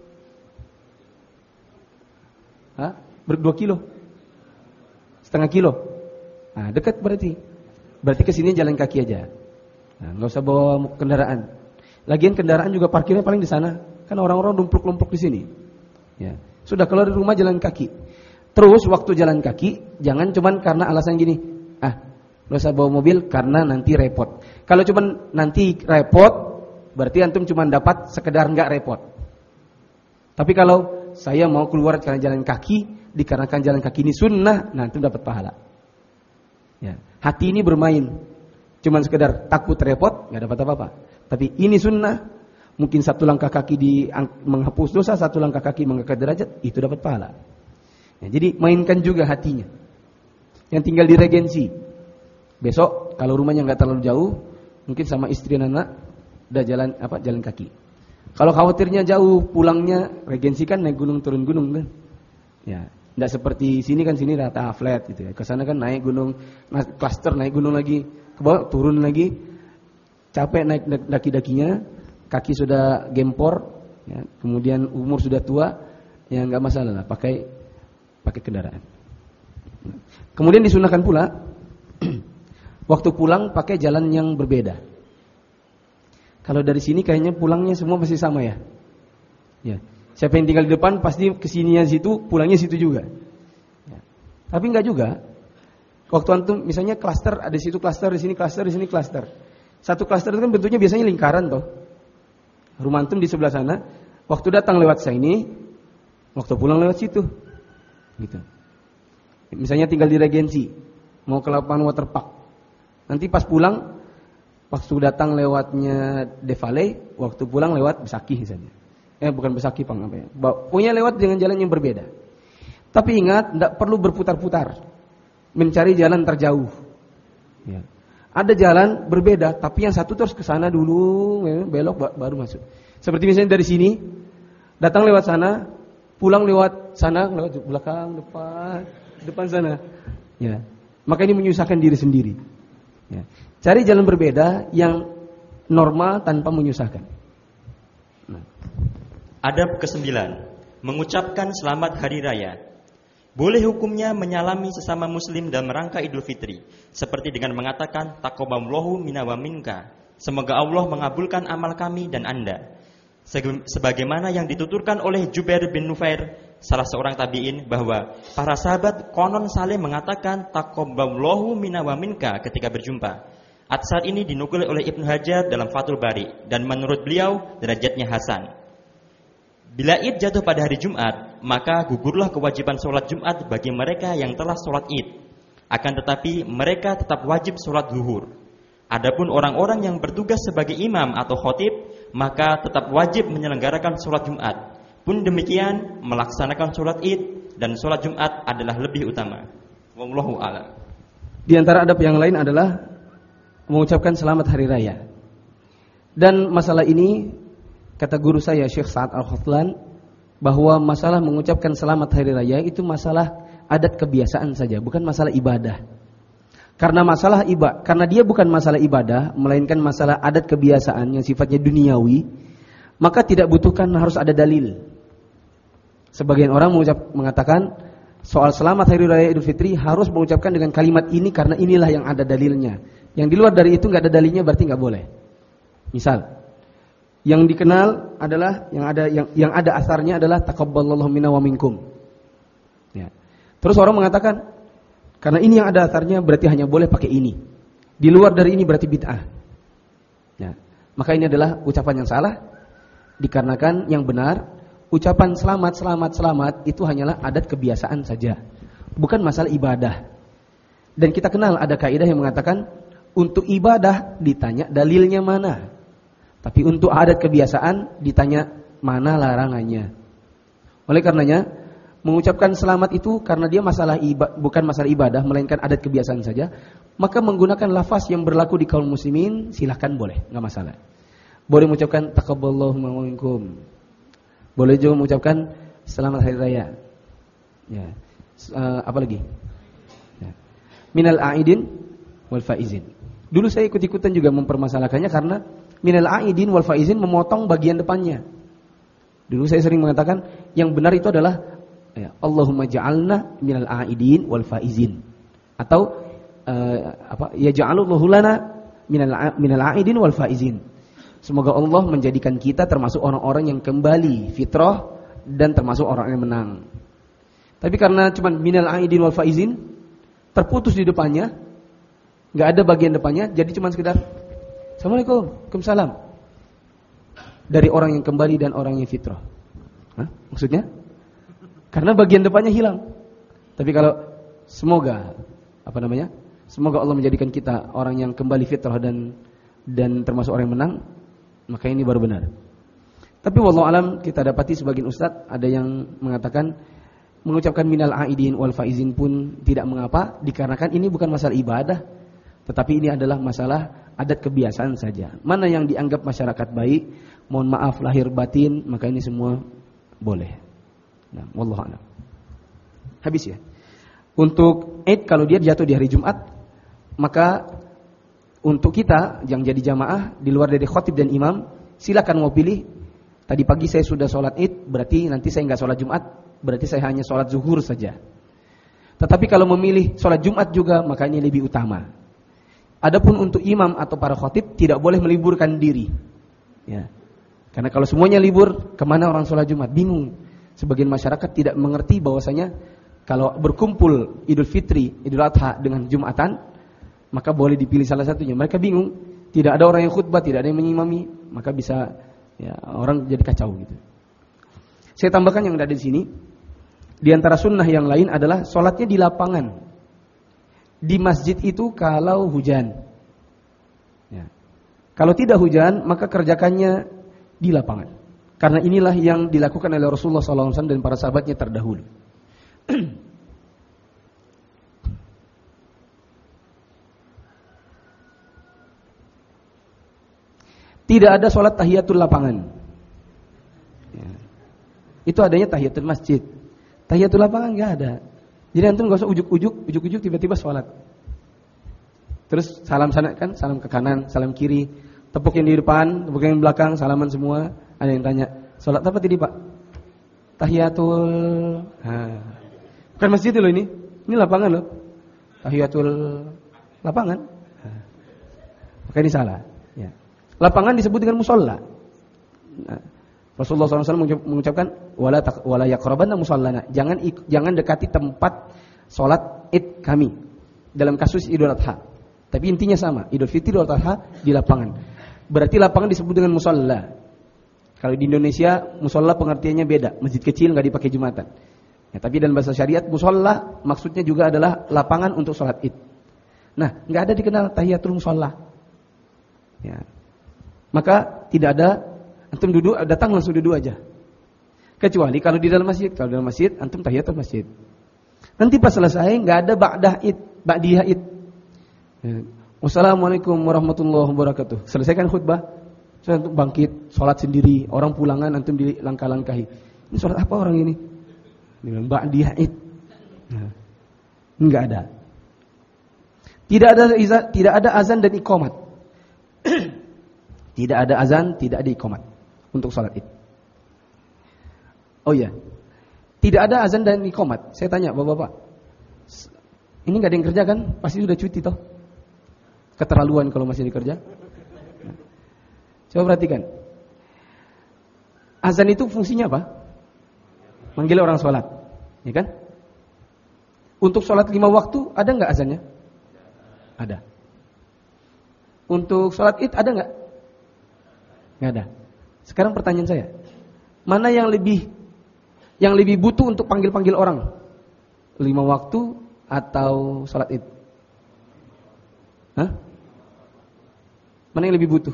Hah? 2 kilo? Setengah kilo? Nah, dekat berarti. Berarti ke sini jalan kaki aja. Nah, nggak usah bawa kendaraan. Lagian kendaraan juga parkirnya paling di sana. Kan orang-orang lumpluk-lumpluk di sini. Ya. Sudah keluar dari rumah jalan kaki. Terus waktu jalan kaki jangan cuman karena alasan gini. Nggak usah bawa mobil karena nanti repot. Kalau cuman nanti repot, berarti antum cuman dapat sekedar nggak repot. Tapi kalau saya mau keluar karena jalan kaki, dikarenakan jalan kaki ini sunnah, nah antum dapat pahala. Ya. Hati ini bermain, cuman sekedar takut repot, nggak dapat apa-apa. Tapi ini sunnah, mungkin satu langkah kaki menghapus dosa, satu langkah kaki mengangkat derajat, itu dapat pahala. Ya, jadi mainkan juga hatinya. Yang tinggal di Regensi. Besok kalau rumahnya nggak terlalu jauh, mungkin sama istri dan anak udah jalan kaki. Kalau khawatirnya jauh, pulangnya Regensi kan naik gunung turun gunung kan. Ya, enggak seperti sini kan, sini rata flat gitu ya. Ke sana kan naik gunung, klaster naik gunung lagi, ke bawah turun lagi. Capek naik daki-dakinya, kaki sudah gempor, ya, kemudian umur sudah tua, ya enggak masalah lah, pakai kendaraan. Kemudian disunahkan pula waktu pulang pakai jalan yang berbeda. Kalau dari sini kayaknya pulangnya semua masih sama ya. Ya. Siapa yang tinggal di depan pasti kesininya situ, pulangnya situ juga. Ya. Tapi enggak juga. Waktu antum misalnya klaster, ada di situ klaster, di sini klaster, di sini klaster. Satu klaster itu kan bentuknya biasanya lingkaran toh. Rumah antum di sebelah sana, waktu datang lewat sini, waktu pulang lewat situ. Gitu. Misalnya tinggal di Regensi, mau ke lapangan waterpark. Nanti pas pulang, waktu datang lewatnya Devale, waktu pulang lewat Besaki misalnya. Bukan Besaki Pang apa ya. Pokoknya lewat dengan jalan yang berbeda. Tapi ingat, tidak perlu berputar-putar, mencari jalan terjauh. Ya. Ada jalan berbeda, tapi yang satu terus ke sana dulu, belok baru masuk. Seperti misalnya dari sini, datang lewat sana, pulang lewat sana, lewat belakang, depan sana. Ya. Maka ini menyusahkan diri sendiri. Ya. Cari jalan berbeda yang normal tanpa menyusahkan. Nah. Adab ke-9, mengucapkan selamat hari raya. Boleh hukumnya menyalami sesama muslim dalam rangka Idul Fitri, seperti dengan mengatakan taqabbalallahu minna wa minka. Semoga Allah mengabulkan amal kami dan Anda. Sebagaimana yang dituturkan oleh Jubair bin Nufair, salah seorang tabi'in, bahwa para sahabat konon saling mengatakan taqabbalallahu minna wa minka ketika berjumpa. Atsar ini dinukil oleh Ibnu Hajar dalam Fathul Bari, dan menurut beliau derajatnya hasan. Bila Id jatuh pada hari Jumat, maka gugurlah kewajiban sholat Jumat bagi mereka yang telah sholat Id. Akan tetapi mereka tetap wajib sholat zuhur. Adapun orang-orang yang bertugas sebagai imam atau khotib, maka tetap wajib menyelenggarakan sholat Jumat. Pun demikian, melaksanakan sholat Id dan sholat Jumat adalah lebih utama. Wallahu a'lam. Di antara adab yang lain adalah mengucapkan selamat hari raya. Dan masalah ini, kata guru saya Syekh Sa'ad Al-Khotlan, bahwa masalah mengucapkan selamat hari raya itu masalah adat kebiasaan saja, bukan masalah ibadah. Karena dia bukan masalah ibadah, melainkan masalah adat kebiasaan yang sifatnya duniawi, maka tidak butuhkan harus ada dalil. Sebagian orang mengatakan soal selamat hari raya Idul Fitri harus mengucapkan dengan kalimat ini karena inilah yang ada dalilnya. Yang di luar dari itu nggak ada dalilnya berarti nggak boleh. Misal, yang dikenal adalah yang ada asarnya adalah taqabbalallahu minna wa minkum. Ya. Terus orang mengatakan karena ini yang ada asarnya berarti hanya boleh pakai ini. Di luar dari ini berarti bid'ah. Ya. Maka ini adalah ucapan yang salah. Dikarenakan yang benar ucapan selamat itu hanyalah adat kebiasaan saja, bukan masalah ibadah. Dan kita kenal ada kaidah yang mengatakan untuk ibadah ditanya dalilnya mana. Tapi untuk adat kebiasaan ditanya mana larangannya. Oleh karenanya mengucapkan selamat itu karena dia bukan masalah ibadah melainkan adat kebiasaan saja, maka menggunakan lafaz yang berlaku di kaum muslimin silahkan boleh, enggak masalah. Boleh mengucapkan taqabbalallahu minkum. Boleh juga mengucapkan selamat hari raya. Ya. Apa lagi? Ya. Minal aidin wal faizin. Dulu saya ikut-ikutan juga mempermasalahkannya karena minal aidin wal faizin memotong bagian depannya. Dulu saya sering mengatakan yang benar itu adalah ya, Allahumma ja'alna minal aidin wal faizin. Atau ya ja'alullahu lana minal aidin wal faizin. Semoga Allah menjadikan kita termasuk orang-orang yang kembali fitrah dan termasuk orang yang menang. Tapi karena cuma minal aidin wal faizin terputus di depannya, enggak ada bagian depannya, jadi cuma sekedar Assalamualaikum, Waalaikumsalam. Dari orang yang kembali dan orang yang fitrah. Hah? Maksudnya? Karena bagian depannya hilang. Tapi kalau semoga semoga Allah menjadikan kita orang yang kembali fitrah dan termasuk orang yang menang, maka ini baru benar. Tapi wallahu alam kita dapati sebagian ustaz ada yang mengatakan mengucapkan minal aidin wal faizin pun tidak mengapa dikarenakan ini bukan masalah ibadah, tetapi ini adalah masalah adat kebiasaan saja. Mana yang dianggap masyarakat baik, mohon maaf lahir batin, maka ini semua boleh. Nah, wallahu a'lam. Habis ya. Untuk Id kalau dia jatuh di hari Jumat, maka untuk kita yang jadi jamaah di luar dari khatib dan imam, silakan mau pilih. Tadi pagi saya sudah sholat Id, berarti nanti saya enggak sholat Jumat, berarti saya hanya sholat zuhur saja. Tetapi kalau memilih sholat Jumat juga, maka ini lebih utama. Adapun untuk imam atau para khatib tidak boleh meliburkan diri. Ya. Karena kalau semuanya libur, kemana orang sholat Jumat? Bingung. Sebagian masyarakat tidak mengerti bahwasanya kalau berkumpul Idul Fitri, Idul Adha dengan Jumatan, maka boleh dipilih salah satunya. Mereka bingung. Tidak ada orang yang khutbah, tidak ada yang mengimami, maka bisa ya, orang jadi kacau gitu. Saya tambahkan yang ada di sini. Di antara sunnah yang lain adalah sholatnya di lapangan. Di masjid itu kalau hujan. Ya. Kalau tidak hujan, maka kerjakannya di lapangan. Karena inilah yang dilakukan oleh Rasulullah SAW dan para sahabatnya terdahulu. Tidak ada sholat tahiyatul lapangan. Ya. Itu adanya tahiyatul masjid. Tahiyatul lapangan nggak ada. Jadi antum nggak usah ujuk-ujuk tiba-tiba sholat. Terus salam sana kan, salam ke kanan, salam kiri, tepuk yang di depan, tepuk yang di belakang, salaman semua. Ada yang tanya, sholat apa tadi Pak? Tahiyatul. Bukan masjid loh ini lapangan loh. Tahiyatul lapangan. Maka ini salah. Ya. Lapangan disebut dengan musolla. Nah, Rasulullah SAW mengucapkan wala yaqrabanna musallana. Jangan dekati tempat sholat Id kami. Dalam kasus Idul Adha. Tapi intinya sama. Idul Fitri, Idul Adha di lapangan. Berarti lapangan disebut dengan musolla. Kalau di Indonesia musolla pengertiannya beda. Masjid kecil nggak dipakai Jumatan. Ya, tapi dalam bahasa syariat musolla maksudnya juga adalah lapangan untuk sholat Id. Nah, nggak ada dikenal tahiyatul musolla. Ya. Maka tidak ada antum duduk, datang langsung duduk aja. Kecuali kalau di dalam masjid. Kalau di dalam masjid, antum tahiyatul masjid. Nanti pas selesai, nggak ada ba'diyah id. Ya. Wassalamualaikum warahmatullahi wabarakatuh. Selesaikan khutbah, saya antum bangkit, sholat sendiri. Orang pulangan, antum dilangkah-langkahi. Ini sholat apa orang ini? Bilang ba'diyah id. Nah, nggak ada. Tidak ada azan dan iqamat. Tidak ada azan, tidak ada iqamat untuk salat Id. Oh iya. Tidak ada azan dan iqamat. Saya tanya Bapak-bapak. Ini enggak ada yang kerja kan? Pasti sudah cuti toh. Keterlaluan kalau masih dikerja. Coba perhatikan. Azan itu fungsinya apa? Manggil orang salat. Ya kan? Untuk salat 5 waktu ada enggak azannya? Ada. Untuk salat Id ada enggak? Nggak ada. Sekarang pertanyaan saya, mana yang lebih butuh untuk panggil-panggil orang? 5 waktu atau salat Id? Hah? Mana yang lebih butuh?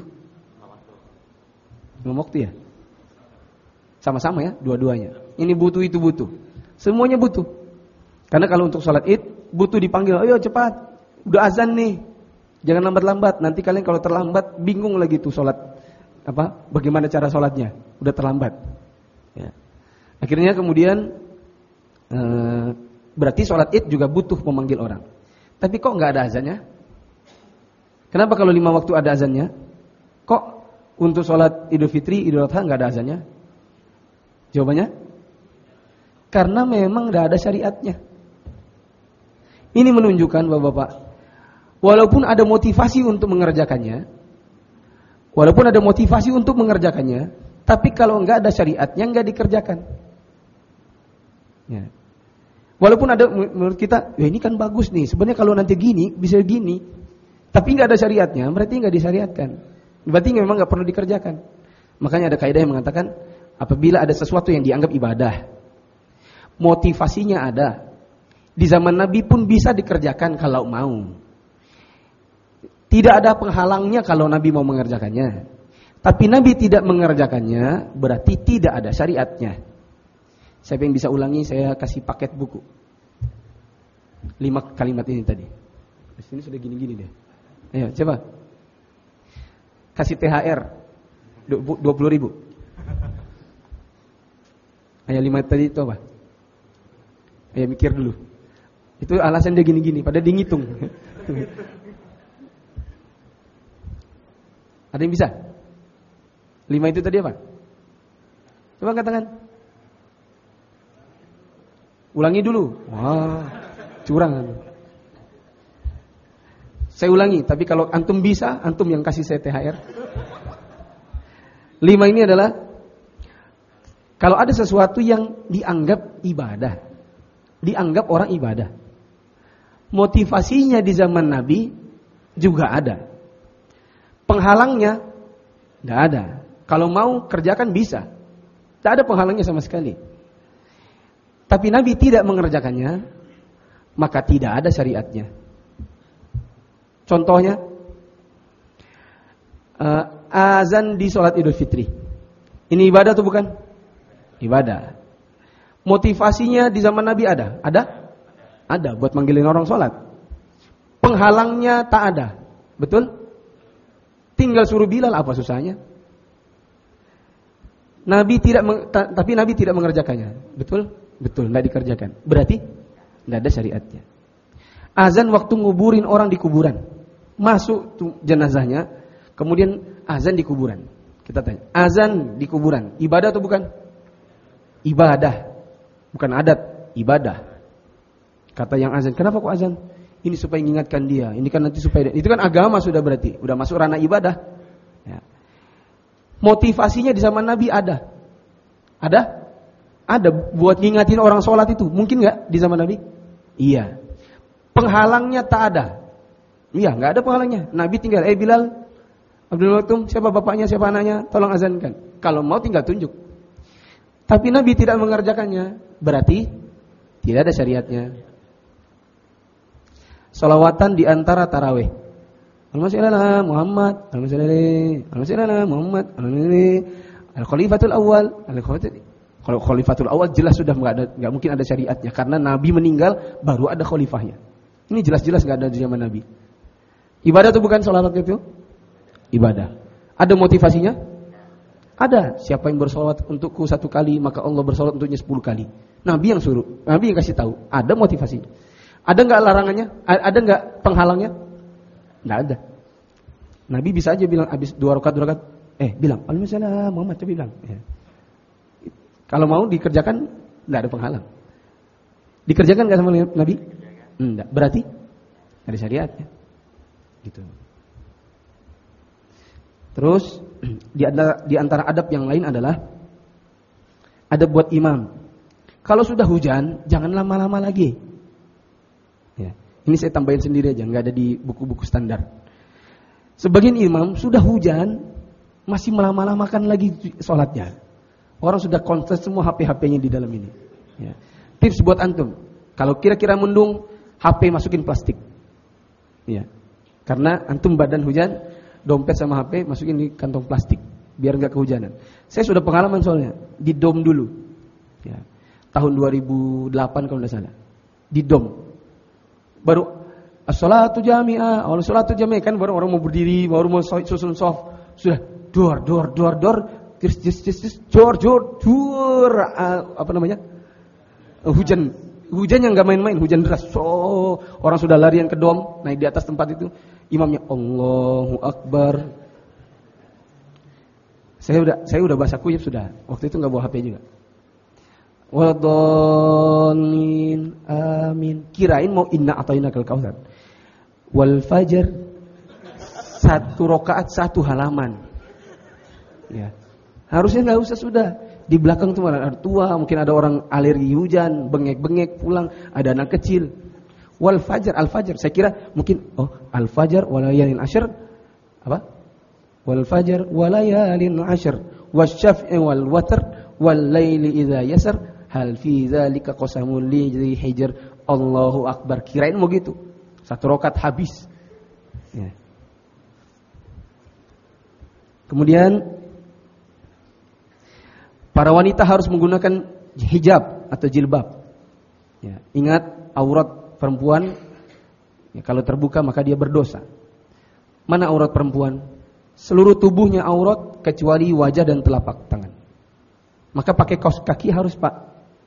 Lima waktu ya? Sama-sama ya, dua-duanya. Ini butuh, itu butuh. Semuanya butuh. Karena kalau untuk sholat id, butuh dipanggil, ayo cepat, udah azan nih. Jangan lambat-lambat, nanti kalian kalau terlambat, bingung lagi tuh sholat. Bagaimana cara sholatnya? Udah terlambat. Ya. Akhirnya kemudian, berarti sholat id juga butuh memanggil orang. Tapi kok nggak ada azannya? Kenapa kalau 5 waktu ada azannya? Kok untuk sholat Idul Fitri, Idul Adha nggak ada azannya? Jawabannya? Karena memang nggak ada syariatnya. Ini menunjukkan Bapak-bapak, walaupun ada motivasi untuk mengerjakannya, tapi kalau nggak ada syariatnya nggak dikerjakan. Ya. Walaupun ada menurut kita, ya ini kan bagus nih. Sebenarnya kalau nanti gini bisa gini, tapi nggak ada syariatnya, berarti nggak disyariatkan. Berarti memang nggak perlu dikerjakan. Makanya ada kaidah yang mengatakan, apabila ada sesuatu yang dianggap ibadah, motivasinya ada. Di zaman Nabi pun bisa dikerjakan kalau mau. Tidak ada penghalangnya kalau Nabi mau mengerjakannya. Tapi Nabi tidak mengerjakannya, berarti tidak ada syariatnya. Siapa yang bisa ulangi, saya kasih paket buku. 5 kalimat ini tadi. Di sini sudah gini-gini deh. Ayo, coba. Kasih THR 20.000. Ayo 5 tadi itu apa? Ayo mikir dulu. Itu alasan dia gini-gini, padahal dia ngitung. Ada yang bisa? 5 itu tadi apa? Coba angkat tangan. Ulangi dulu. Wah, curang. Saya ulangi, tapi kalau antum bisa, antum yang kasih saya THR. 5 ini adalah, kalau ada sesuatu yang dianggap ibadah, dianggap orang ibadah, motivasinya di zaman Nabi juga ada, penghalangnya tidak ada. Kalau mau kerjakan bisa, tidak ada penghalangnya sama sekali. Tapi Nabi tidak mengerjakannya, maka tidak ada syariatnya. Contohnya, azan di sholat Idul Fitri. Ini ibadah atau bukan? Ibadah. Motivasinya di zaman Nabi ada? Ada? Ada, buat manggilin orang sholat. Penghalangnya tak ada. Betul? Tinggal suruh Bilal, apa susahnya? Tapi Nabi tidak mengerjakannya. Betul? Betul, tidak dikerjakan. Berarti tidak ada syariatnya. Azan waktu nguburin orang di kuburan. Masuk jenazahnya, kemudian azan di kuburan. Kita tanya, azan di kuburan, ibadah atau bukan? Ibadah. Bukan adat, ibadah. Kata yang azan, kenapa kok azan? Ini supaya mengingatkan dia, ini kan nanti supaya dia. Itu kan agama sudah berarti, udah masuk ranah ibadah. Ya. Motivasinya di zaman Nabi ada. Ada? Ada buat ngingatin orang sholat itu. Mungkin nggak di zaman Nabi? Iya. Penghalangnya tak ada. Iya, nggak ada penghalangnya. Nabi tinggal, Bilal, Abdul Maktum, siapa bapaknya, siapa anaknya, tolong azankan. Kalau mau tinggal tunjuk. Tapi Nabi tidak mengerjakannya, berarti tidak ada syariatnya. Salawatan di antara tarawih. Al-Masyidah Muhammad, Al-Masyidah Muhammad, Al-Khalifatul Awal, Kalau Khalifatul Awal jelas sudah nggak mungkin ada syariatnya, karena Nabi meninggal baru ada khalifahnya. Ini jelas-jelas nggak ada di zaman Nabi. Ibadah itu bukan sholawat itu? Ibadah. Ada motivasinya? Ada. Siapa yang bersolawat untukku 1 kali, maka Allah bersolawat untuknya 10 kali. Nabi yang suruh, Nabi yang kasih tahu. Ada motivasinya. Ada nggak larangannya? Ada nggak penghalangnya? Nggak ada. Nabi bisa aja bilang habis 2 rakaat, bilang, Alhamdulillah Muhammad, coba bilang. Ya. Kalau mau dikerjakan, nggak ada penghalang. Dikerjakan nggak sama Nabi? Enggak. Berarti ada syariatnya. Gitu. Terus di antara adab yang lain adalah adab buat imam. Kalau sudah hujan, jangan lama-lama lagi. Ya. Ini saya tambahin sendiri aja, nggak ada di buku-buku standar. Sebagian imam sudah hujan, masih melama-lamakan lagi sholatnya. Orang sudah konsen semua HP-HP-nya di dalam ini. Ya. Tips buat antum, kalau kira-kira mendung, HP masukin plastik. Ya. Karena antum badan hujan, dompet sama HP masukin di kantong plastik biar enggak kehujanan. Saya sudah pengalaman soalnya di dom dulu. Ya. Tahun 2008 kalau tidak salah. Di dom. Baru as-salatu jami'ah, awal salatu jami'ah kan baru orang mau berdiri, baru mau susun soft. Sudah dor, apa namanya? Hujan yang enggak main-main, hujan deras. So, orang sudah larian ke dom, naik di atas tempat itu. Imamnya Allahu Akbar. Saya udah bahasa kuyup sudah. Waktu itu enggak bawa HP juga. Wadallin amin. Kirain mau inna atainakal kautsar. Wal fajar. Satu rakaat satu halaman. Ya. Harusnya enggak usah sudah. Di belakang tuh ada tua, mungkin ada orang alergi hujan, bengek-bengek pulang, ada anak kecil. Wal fajar, al fajar. Saya kira mungkin al fajar walayalin asyr. Apa? Wal fajar walayalin asyr. Wasyaf'i wal watr wal laili idza yasr. Hal fi dzalika qasamul li hijr. Allahu akbar. Kirain mau gitu. Satu rakaat habis. Ya. Kemudian para wanita harus menggunakan hijab atau jilbab. Ya, ingat aurat perempuan ya, kalau terbuka maka dia berdosa. Mana aurat perempuan? Seluruh tubuhnya aurat kecuali wajah dan telapak tangan. Maka pakai kaos kaki harus, Pak.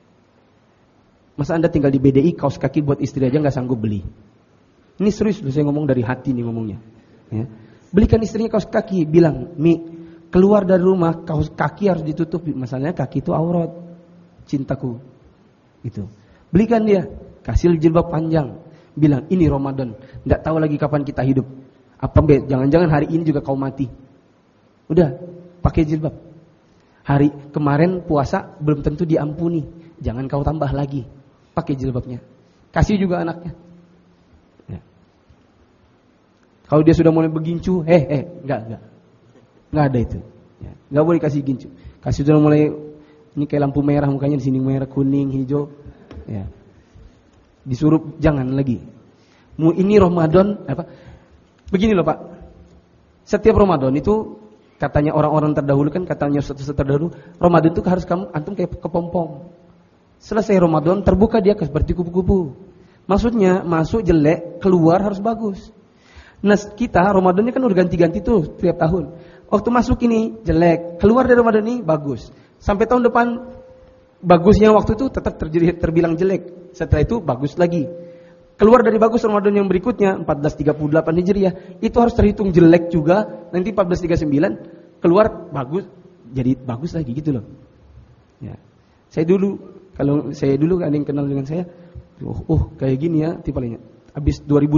Masa Anda tinggal di BDI kaos kaki buat istri aja nggak sanggup beli? Ini serius, saya ngomong dari hati nih ngomongnya. Ya. Belikan istrinya kaos kaki, bilang, Mi, keluar dari rumah kaos kaki harus ditutup. Masalahnya kaki itu aurat, cintaku. Itu. Belikan dia, kasih jilbab panjang. Bilang, ini Ramadan, nggak tahu lagi kapan kita hidup. Jangan-jangan hari ini juga kau mati. Udah, pakai jilbab. Hari kemarin puasa belum tentu diampuni. Jangan kau tambah lagi. Pakai jilbabnya. Kasih juga anaknya. Ya. Kalau dia sudah mulai bergincu, enggak ada itu. Ya. Enggak boleh kasih gincu. Kasih sudah mulai ini kayak lampu merah mukanya di sini merah, kuning, hijau. Ya. Disuruh jangan lagi. Ini Ramadan apa? Begini loh Pak. Setiap Ramadan itu katanya orang-orang terdahulu kan katanya ustaz terdahulu, Ramadan itu harus kamu antum kayak kepompong. Selesai Ramadan terbuka dia seperti kupu-kupu. Maksudnya masuk jelek, keluar harus bagus. Nah kita Ramadannya kan udah ganti-ganti tuh tiap tahun. Waktu masuk ini jelek, keluar dari Ramadan ini bagus. Sampai tahun depan bagusnya waktu itu tetap terbilang jelek. Setelah itu bagus lagi. Keluar dari bagus Ramadan yang berikutnya 1438 Hijriah itu harus terhitung jelek juga. Nanti 1439 keluar bagus, jadi bagus lagi gitu loh. Ya. Kalau saya dulu ada yang kenal dengan saya, kayak gini ya tipenya. Habis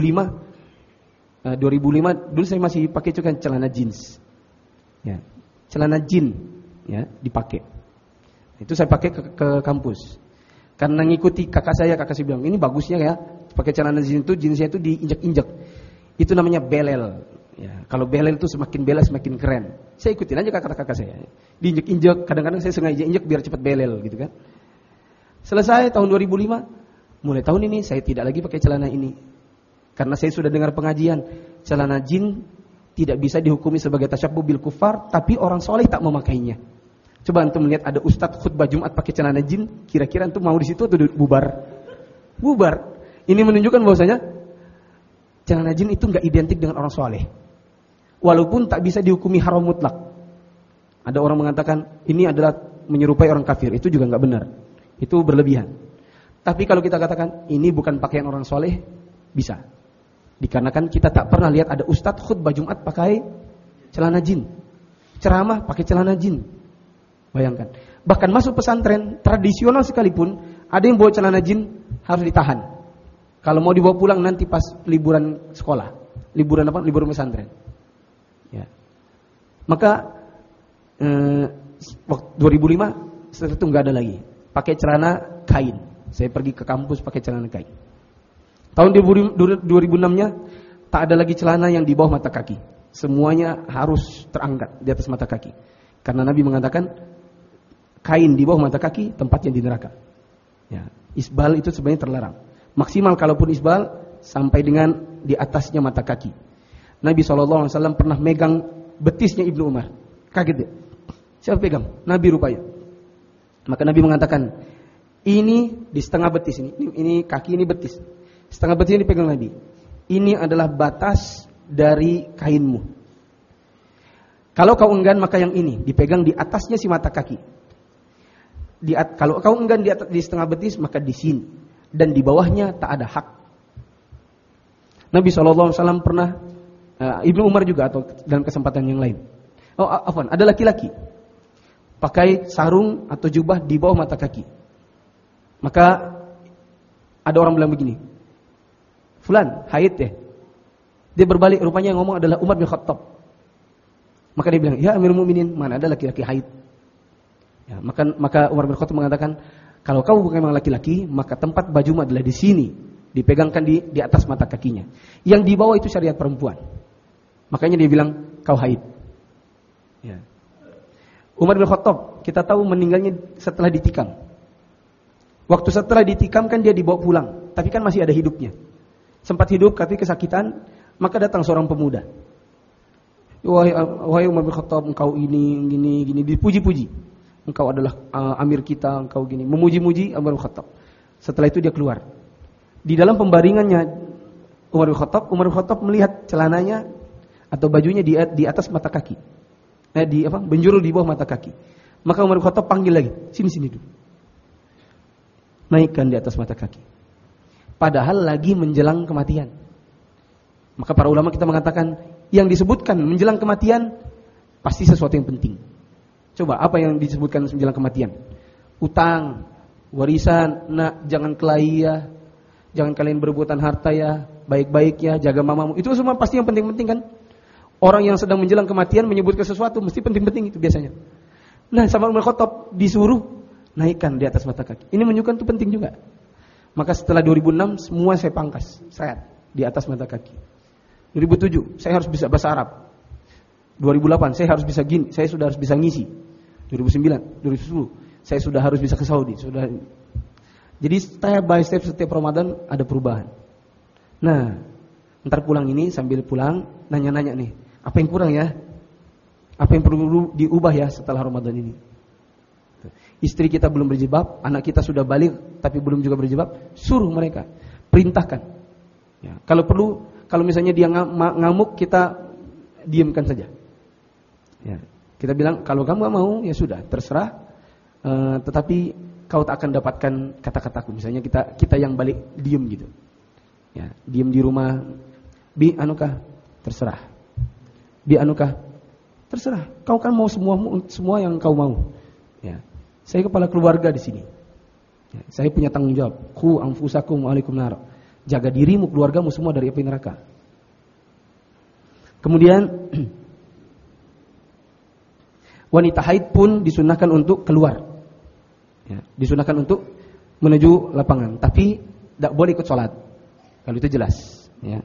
2005 dulu saya masih pakai juga celana jeans. Ya. Celana jeans ya dipakai. Itu saya pakai ke kampus. Karena ngikuti kakak saya bilang, "Ini bagusnya ya, pakai celana jeans itu jeansnya itu diinjak-injak." Itu namanya belel. Ya, kalau belel itu semakin belel semakin keren. Saya ikutin aja kata kakak saya. Diinjak-injak, kadang-kadang saya sengaja injak biar cepat belel gitu kan. Selesai tahun 2005, mulai tahun ini saya tidak lagi pakai celana ini. Karena saya sudah dengar pengajian, celana jin tidak bisa dihukumi sebagai tasyabbuh bil kufar, tapi orang soleh tak memakainya. Coba antum melihat ada ustadz khutbah Jumat pakai celana jin, kira-kira antum mau di situ atau bubar? Bubar. Ini menunjukkan bahwasanya celana jin itu enggak identik dengan orang soleh. Walaupun tak bisa dihukumi haram mutlak. Ada orang mengatakan ini adalah menyerupai orang kafir, itu juga enggak benar. Itu berlebihan. Tapi kalau kita katakan ini bukan pakaian orang soleh, bisa. Dikarenakan kita tak pernah lihat ada ustadz khutbah Jumat pakai celana jin, ceramah pakai celana jin. Bayangkan. Bahkan masuk pesantren tradisional sekalipun ada yang bawa celana jin harus ditahan. Kalau mau dibawa pulang nanti pas liburan sekolah, liburan pesantren. Ya. Maka waktu 2005 setelah itu nggak ada lagi. Pakai celana kain. Saya pergi ke kampus pakai celana kain. Tahun 2006-nya tak ada lagi celana yang di bawah mata kaki. Semuanya harus terangkat di atas mata kaki. Karena Nabi mengatakan kain di bawah mata kaki tempatnya di neraka. Ya, isbal itu sebenarnya terlarang. Maksimal kalaupun isbal sampai dengan di atasnya mata kaki. Nabi SAW pernah megang betisnya Ibnu Umar. Kaget dia. Siapa pegang? Nabi rupanya. Maka Nabi mengatakan, ini di setengah betis ini kaki ini betis. Setengah betis ini pegang Nabi. Ini adalah batas dari kainmu. Kalau kau enggan maka yang ini dipegang di atasnya si mata kaki. Kalau kau enggan di setengah betis maka di sini dan di bawahnya tak ada hak. Nabi SAW pernah Ibnu Umar juga atau dalam kesempatan yang lain. Ada laki-laki pakai sarung atau jubah di bawah mata kaki. Maka ada orang bilang begini, fulan haid ya. Dia berbalik, rupanya yang ngomong adalah Umar bin Khattab. Maka dia bilang, ya Amirul Mukminin, mana ada laki-laki haid. Ya, maka Umar bin Khattab mengatakan, kalau kau bukan memang laki-laki, maka tempat bajumu adalah di sini, dipegangkan di atas mata kakinya. Yang di bawah itu syariat perempuan. Makanya dia bilang, kau haid. Ya. Umar bin Khattab, kita tahu meninggalnya setelah ditikam. Waktu setelah ditikam kan dia dibawa pulang, tapi kan masih ada hidupnya. Sempat hidup tapi kesakitan, maka datang seorang pemuda. Wahai Umar bin Khattab, engkau ini, dipuji-puji. Engkau adalah amir kita, engkau gini. Memuji-muji Umar bin Khattab. Setelah itu dia keluar. Di dalam pembaringannya Umar bin Khattab melihat celananya atau bajunya di atas mata kaki. Benjuru di bawah mata kaki. Maka Umar bin Khattab panggil lagi, sini dulu. Naikkan di atas mata kaki. Padahal lagi menjelang kematian. Maka para ulama kita mengatakan yang disebutkan menjelang kematian pasti sesuatu yang penting. Coba apa yang disebutkan menjelang kematian? Utang, warisan, jangan kelahi ya, jangan kalian berebutan harta ya, baik-baik ya, jaga mamamu. Itu semua pasti yang penting-penting kan? Orang yang sedang menjelang kematian menyebutkan sesuatu mesti penting-penting itu biasanya. Nah, sama Umar Khattab disuruh naikkan di atas mata kaki. Ini menunjukkan itu penting juga. Maka setelah 2006 semua saya pangkas, seret di atas mata kaki. 2007 saya harus bisa bahasa Arab. 2008 saya harus bisa gini, saya sudah harus bisa ngisi. 2009, 2010 saya sudah harus bisa ke Saudi, sudah. Jadi step by step setiap Ramadan ada perubahan. Nah, ntar pulang ini sambil pulang nanya-nanya nih, apa yang kurang ya? Apa yang perlu diubah ya setelah Ramadan ini? Istri kita belum berjilbab, anak kita sudah balik tapi belum juga berjilbab, suruh mereka, perintahkan. Ya, kalau misalnya dia ngamuk, kita diamkan saja. Ya, kita bilang kalau kamu gak mau ya sudah terserah, tetapi kau tak akan dapatkan kata-kataku. Misalnya kita yang balik diam gitu. Ya, diam di rumah. Bi anukah? Terserah. Bi anukah? Terserah. Kau kan mau semua yang kau mau. Ya. Saya kepala keluarga di sini. Ya, saya punya tanggung jawab. Qu anfusakum wa alaikum nar. Jaga dirimu, keluargamu semua dari api neraka. Kemudian wanita haid pun disunahkan untuk keluar. Ya, disunahkan untuk menuju lapangan, tapi tidak boleh ikut sholat. Kalau itu jelas. Ya.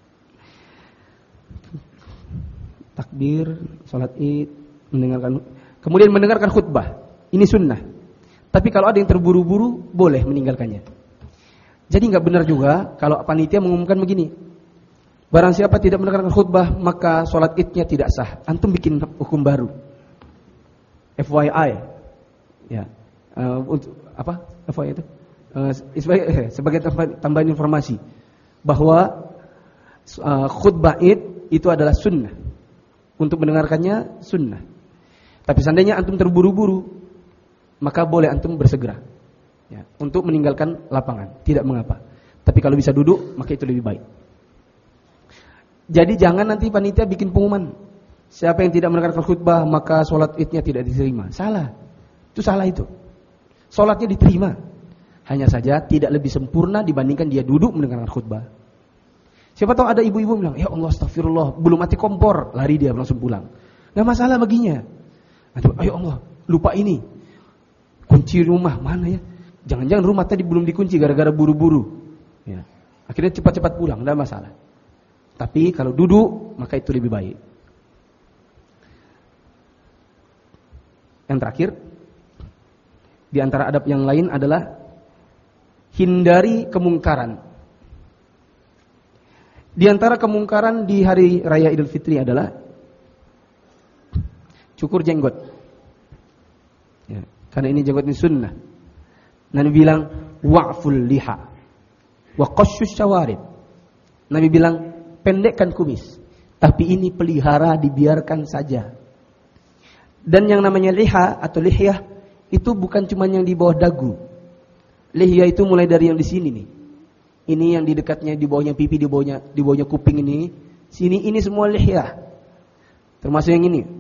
Takbir, sholat id, kemudian mendengarkan khutbah. Ini sunnah. Tapi kalau ada yang terburu-buru, boleh meninggalkannya. Jadi nggak benar juga kalau panitia mengumumkan begini. Barang siapa tidak mendengarkan khutbah, maka sholat idnya tidak sah. Antum bikin hukum baru. FYI. Ya. Untuk apa? FYI itu? Sebagai tambahan informasi bahwa khutbah id itu adalah sunnah. Untuk mendengarkannya sunnah. Tapi seandainya antum terburu-buru, maka boleh antum bersegera ya, untuk meninggalkan lapangan, tidak mengapa. Tapi kalau bisa duduk, maka itu lebih baik. Jadi jangan nanti panitia bikin pengumuman, siapa yang tidak mendengarkan khutbah maka sholat idnya tidak diterima. Salah, itu salah itu. Sholatnya diterima, hanya saja tidak lebih sempurna dibandingkan dia duduk mendengarkan khutbah. Siapa tahu ada ibu-ibu bilang, ya Allah astagfirullah, belum mati kompor, lari dia langsung pulang. Gak masalah baginya. Ayo Allah, lupa ini. Kunci rumah mana ya? Jangan-jangan rumah tadi belum dikunci gara-gara buru-buru. Ya. Akhirnya cepat-cepat pulang, tidak masalah. Tapi kalau duduk, maka itu lebih baik. Yang terakhir, di antara adab yang lain adalah hindari kemungkaran. Di antara kemungkaran di hari raya Idul Fitri adalah cukur jenggot. Ya, karena ini jenggot ini sunnah. Nabi bilang wa'ful liha wa qasyus syawarib. Nabi bilang pendekkan kumis, tapi ini pelihara, dibiarkan saja. Dan yang namanya liha atau lihyah itu bukan cuma yang di bawah dagu. Lihyah itu mulai dari yang di sini nih. Ini yang di dekatnya, di bawahnya pipi, di bawahnya kuping ini. Sini ini semua lihyah. Termasuk yang ini.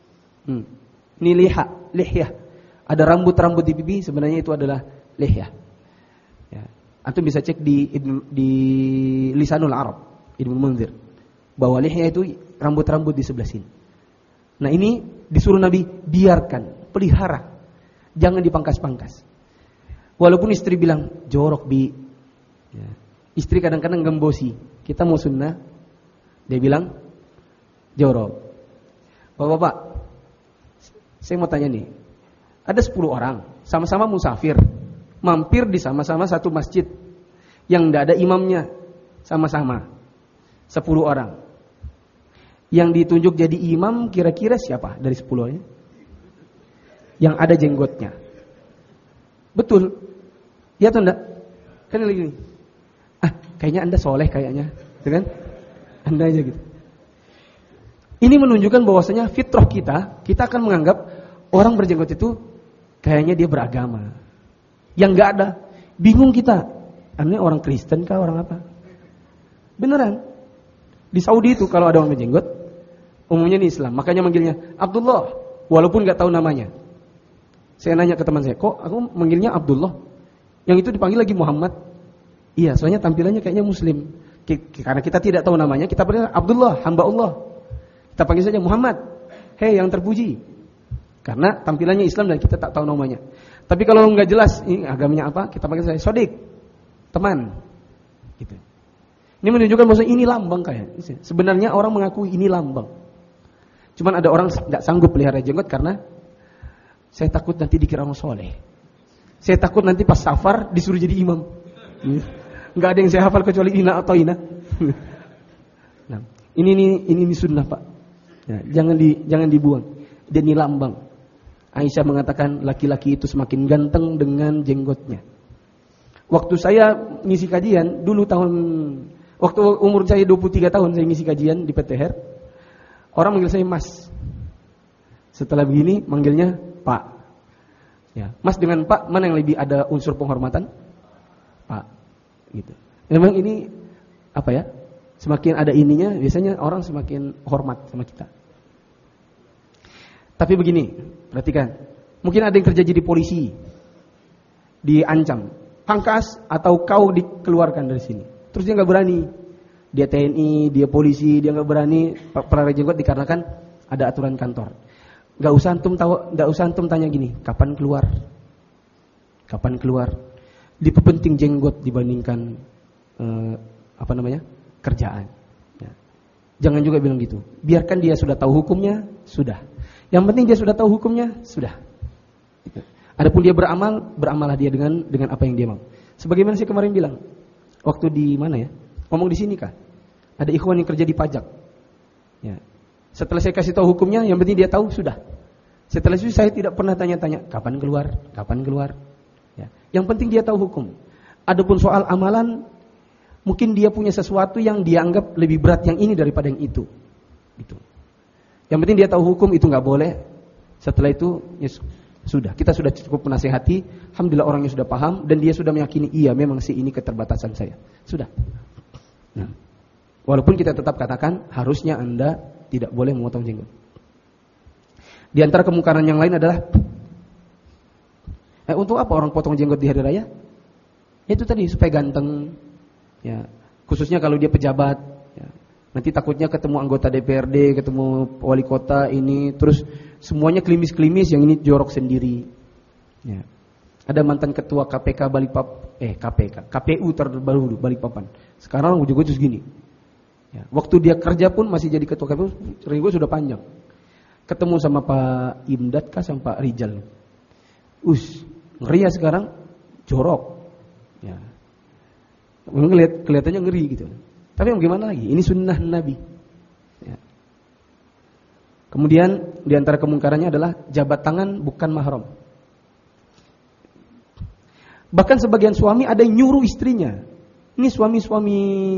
Ini lihyah. Ada rambut-rambut di pipi, sebenarnya itu adalah lihyah. Ya. Antum bisa cek di Lisanul Arab, Ibnu Munzir, bahwa lihyah itu rambut-rambut di sebelah sini. Nah, ini disuruh Nabi biarkan, pelihara. Jangan dipangkas-pangkas. Walaupun istri bilang, jorok bi. Ya. Istri kadang-kadang gembosi. Kita mau sunnah, dia bilang, jorok. Bapak-bapak, saya mau tanya nih. Ada 10 orang, sama-sama musafir. Mampir di sama-sama satu masjid. Yang tidak ada imamnya. Sama-sama. 10 orang. Yang ditunjuk jadi imam kira-kira siapa dari 10-nya? Yang ada jenggotnya. Betul. Ya atau enggak? Kan lagi gini. Kayaknya Anda soleh kayaknya. Gitu kan? Anda aja gitu. Ini menunjukkan bahwasanya fitrah kita akan menganggap orang berjenggot itu kayaknya dia beragama. Yang enggak ada. Bingung kita. Ini orang Kristen kah, orang apa? Beneran. Di Saudi itu kalau ada orang berjenggot, umumnya di Islam. Makanya manggilnya Abdullah, walaupun enggak tahu namanya. Saya nanya ke teman saya, kok aku manggilnya Abdullah? Yang itu dipanggil lagi Muhammad. Iya, soalnya tampilannya kayaknya Muslim. Karena kita tidak tahu namanya, kita panggil Abdullah, hamba Allah. Kita panggil saja Muhammad. Hei yang terpuji. Karena tampilannya Islam dan kita tak tahu namanya. Tapi kalau nggak jelas ini agamanya apa, kita panggil saya Sodik, teman. Gitu. Ini menunjukkan bahwa ini lambang kayak. Sebenarnya orang mengakui ini lambang. Cuman ada orang nggak sanggup pelihara jenggot karena saya takut nanti dikira orang soleh. Saya takut nanti pas safar disuruh jadi imam. Nggak ada yang saya hafal kecuali ina atau ina. Nah, ini sunnah Pak. Ya, jangan dibuang. Dan ini lambang. Aisyah mengatakan laki-laki itu semakin ganteng dengan jenggotnya. Waktu saya ngisi kajian dulu waktu umur saya 23 tahun saya ngisi kajian di PTHR. Orang manggil saya Mas. Setelah begini manggilnya Pak. Ya, Mas dengan Pak mana yang lebih ada unsur penghormatan? Pak. Gitu. Memang ini apa ya? Semakin ada ininya biasanya orang semakin hormat sama kita. Tapi begini, perhatikan. Mungkin ada yang kerja jadi polisi. Diancam, pangkas atau kau dikeluarkan dari sini. Terus dia enggak berani. Dia TNI, dia polisi, dia enggak berani pelihara jenggot dikarenakan ada aturan kantor. Enggak usah antum tanya gini, kapan keluar? Kapan keluar? Lebih penting jenggot dibandingkan kerjaan. Ya. Jangan juga bilang gitu. Biarkan dia sudah tahu hukumnya, sudah. Yang penting dia sudah tahu hukumnya, sudah. Gitu. Adapun dia beramalah dia dengan apa yang dia mau. Sebagaimana saya kemarin bilang, waktu di mana ya? Ngomong di sini kah? Ada ikhwan yang kerja di pajak. Ya. Setelah saya kasih tahu hukumnya, yang penting dia tahu, sudah. Setelah itu saya tidak pernah tanya-tanya, kapan keluar? Ya. Yang penting dia tahu hukum. Adapun soal amalan, mungkin dia punya sesuatu yang dianggap lebih berat yang ini daripada yang itu. Gitu. Yang penting dia tahu hukum itu nggak boleh. Setelah itu ya sudah, kita sudah cukup menasihati. Alhamdulillah orangnya sudah paham dan dia sudah meyakini iya memang sih ini keterbatasan saya. Sudah. Nah, walaupun kita tetap katakan harusnya Anda tidak boleh memotong jenggot. Di antara kemungkaran yang lain adalah untuk apa orang potong jenggot di hari raya? Itu tadi supaya ganteng. Ya, khususnya kalau dia pejabat. Ya. Nanti takutnya ketemu anggota DPRD, ketemu wali kota ini, terus semuanya klimis-klimis, yang ini jorok sendiri. Ya. Ada mantan ketua KPK KPU terbaru Balikpapan. Sekarang ujung-ujung segini. Ya. Waktu dia kerja pun masih jadi ketua KPU, gue sudah panjang. Ketemu sama Pak Imdad kah sama Pak Rijal. Ngeri ya sekarang, jorok. Ya. Kelihatannya ngeri gitu. Tapi bagaimana lagi? Ini sunnah Nabi. Ya. Kemudian di antara kemungkarannya adalah jabat tangan bukan mahram. Bahkan sebagian suami ada yang nyuruh istrinya. Ini suami-suami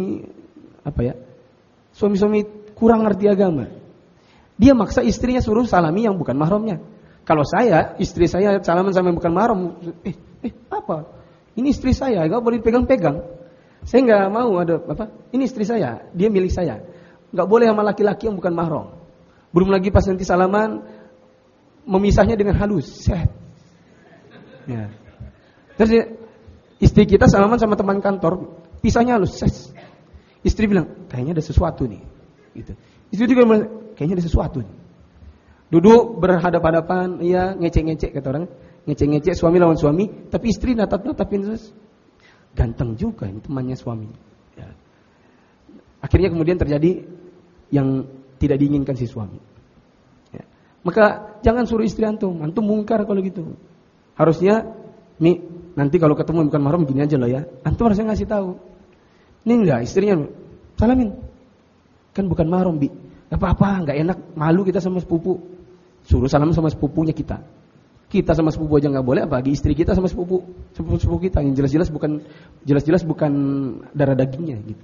Suami-suami kurang ngerti agama. Dia maksa istrinya suruh salami yang bukan mahramnya. Kalau saya, istri saya salaman sama yang bukan mahram, apa? Ini istri saya, enggak boleh pegang-pegang. Saya enggak mau ada Ini istri saya, dia milik saya. Enggak boleh sama laki-laki yang bukan mahram. Belum lagi pas nanti salaman memisahnya dengan halus. Set. Ya. Terus istri kita salaman sama teman kantor, pisahnya halus. Set. Istri bilang, kayaknya ada sesuatu nih. Gitu. Istri juga bilang, kayaknya ada sesuatu nih. Duduk berhadap-hadapan, iya ngecek-ngecek kata orang, ngecek-ngecek suami lawan suami, tapi istri natap-natapin terus. Ganteng juga ini temannya suami. Ya. Akhirnya kemudian terjadi yang tidak diinginkan si suami. Ya. Maka jangan suruh istri antum mungkar kalau gitu. Harusnya, nih nanti kalau ketemu bukan mahram gini aja loh ya. Antum harusnya ngasih tahu. Ini enggak istrinya, salamin. Kan bukan mahram bi. Gak apa-apa, gak enak, malu kita sama sepupu. Suruh salam sama sepupunya kita. Kita sama sepupu aja gak boleh, apalagi istri kita sama sepupu kita yang jelas-jelas bukan darah dagingnya gitu.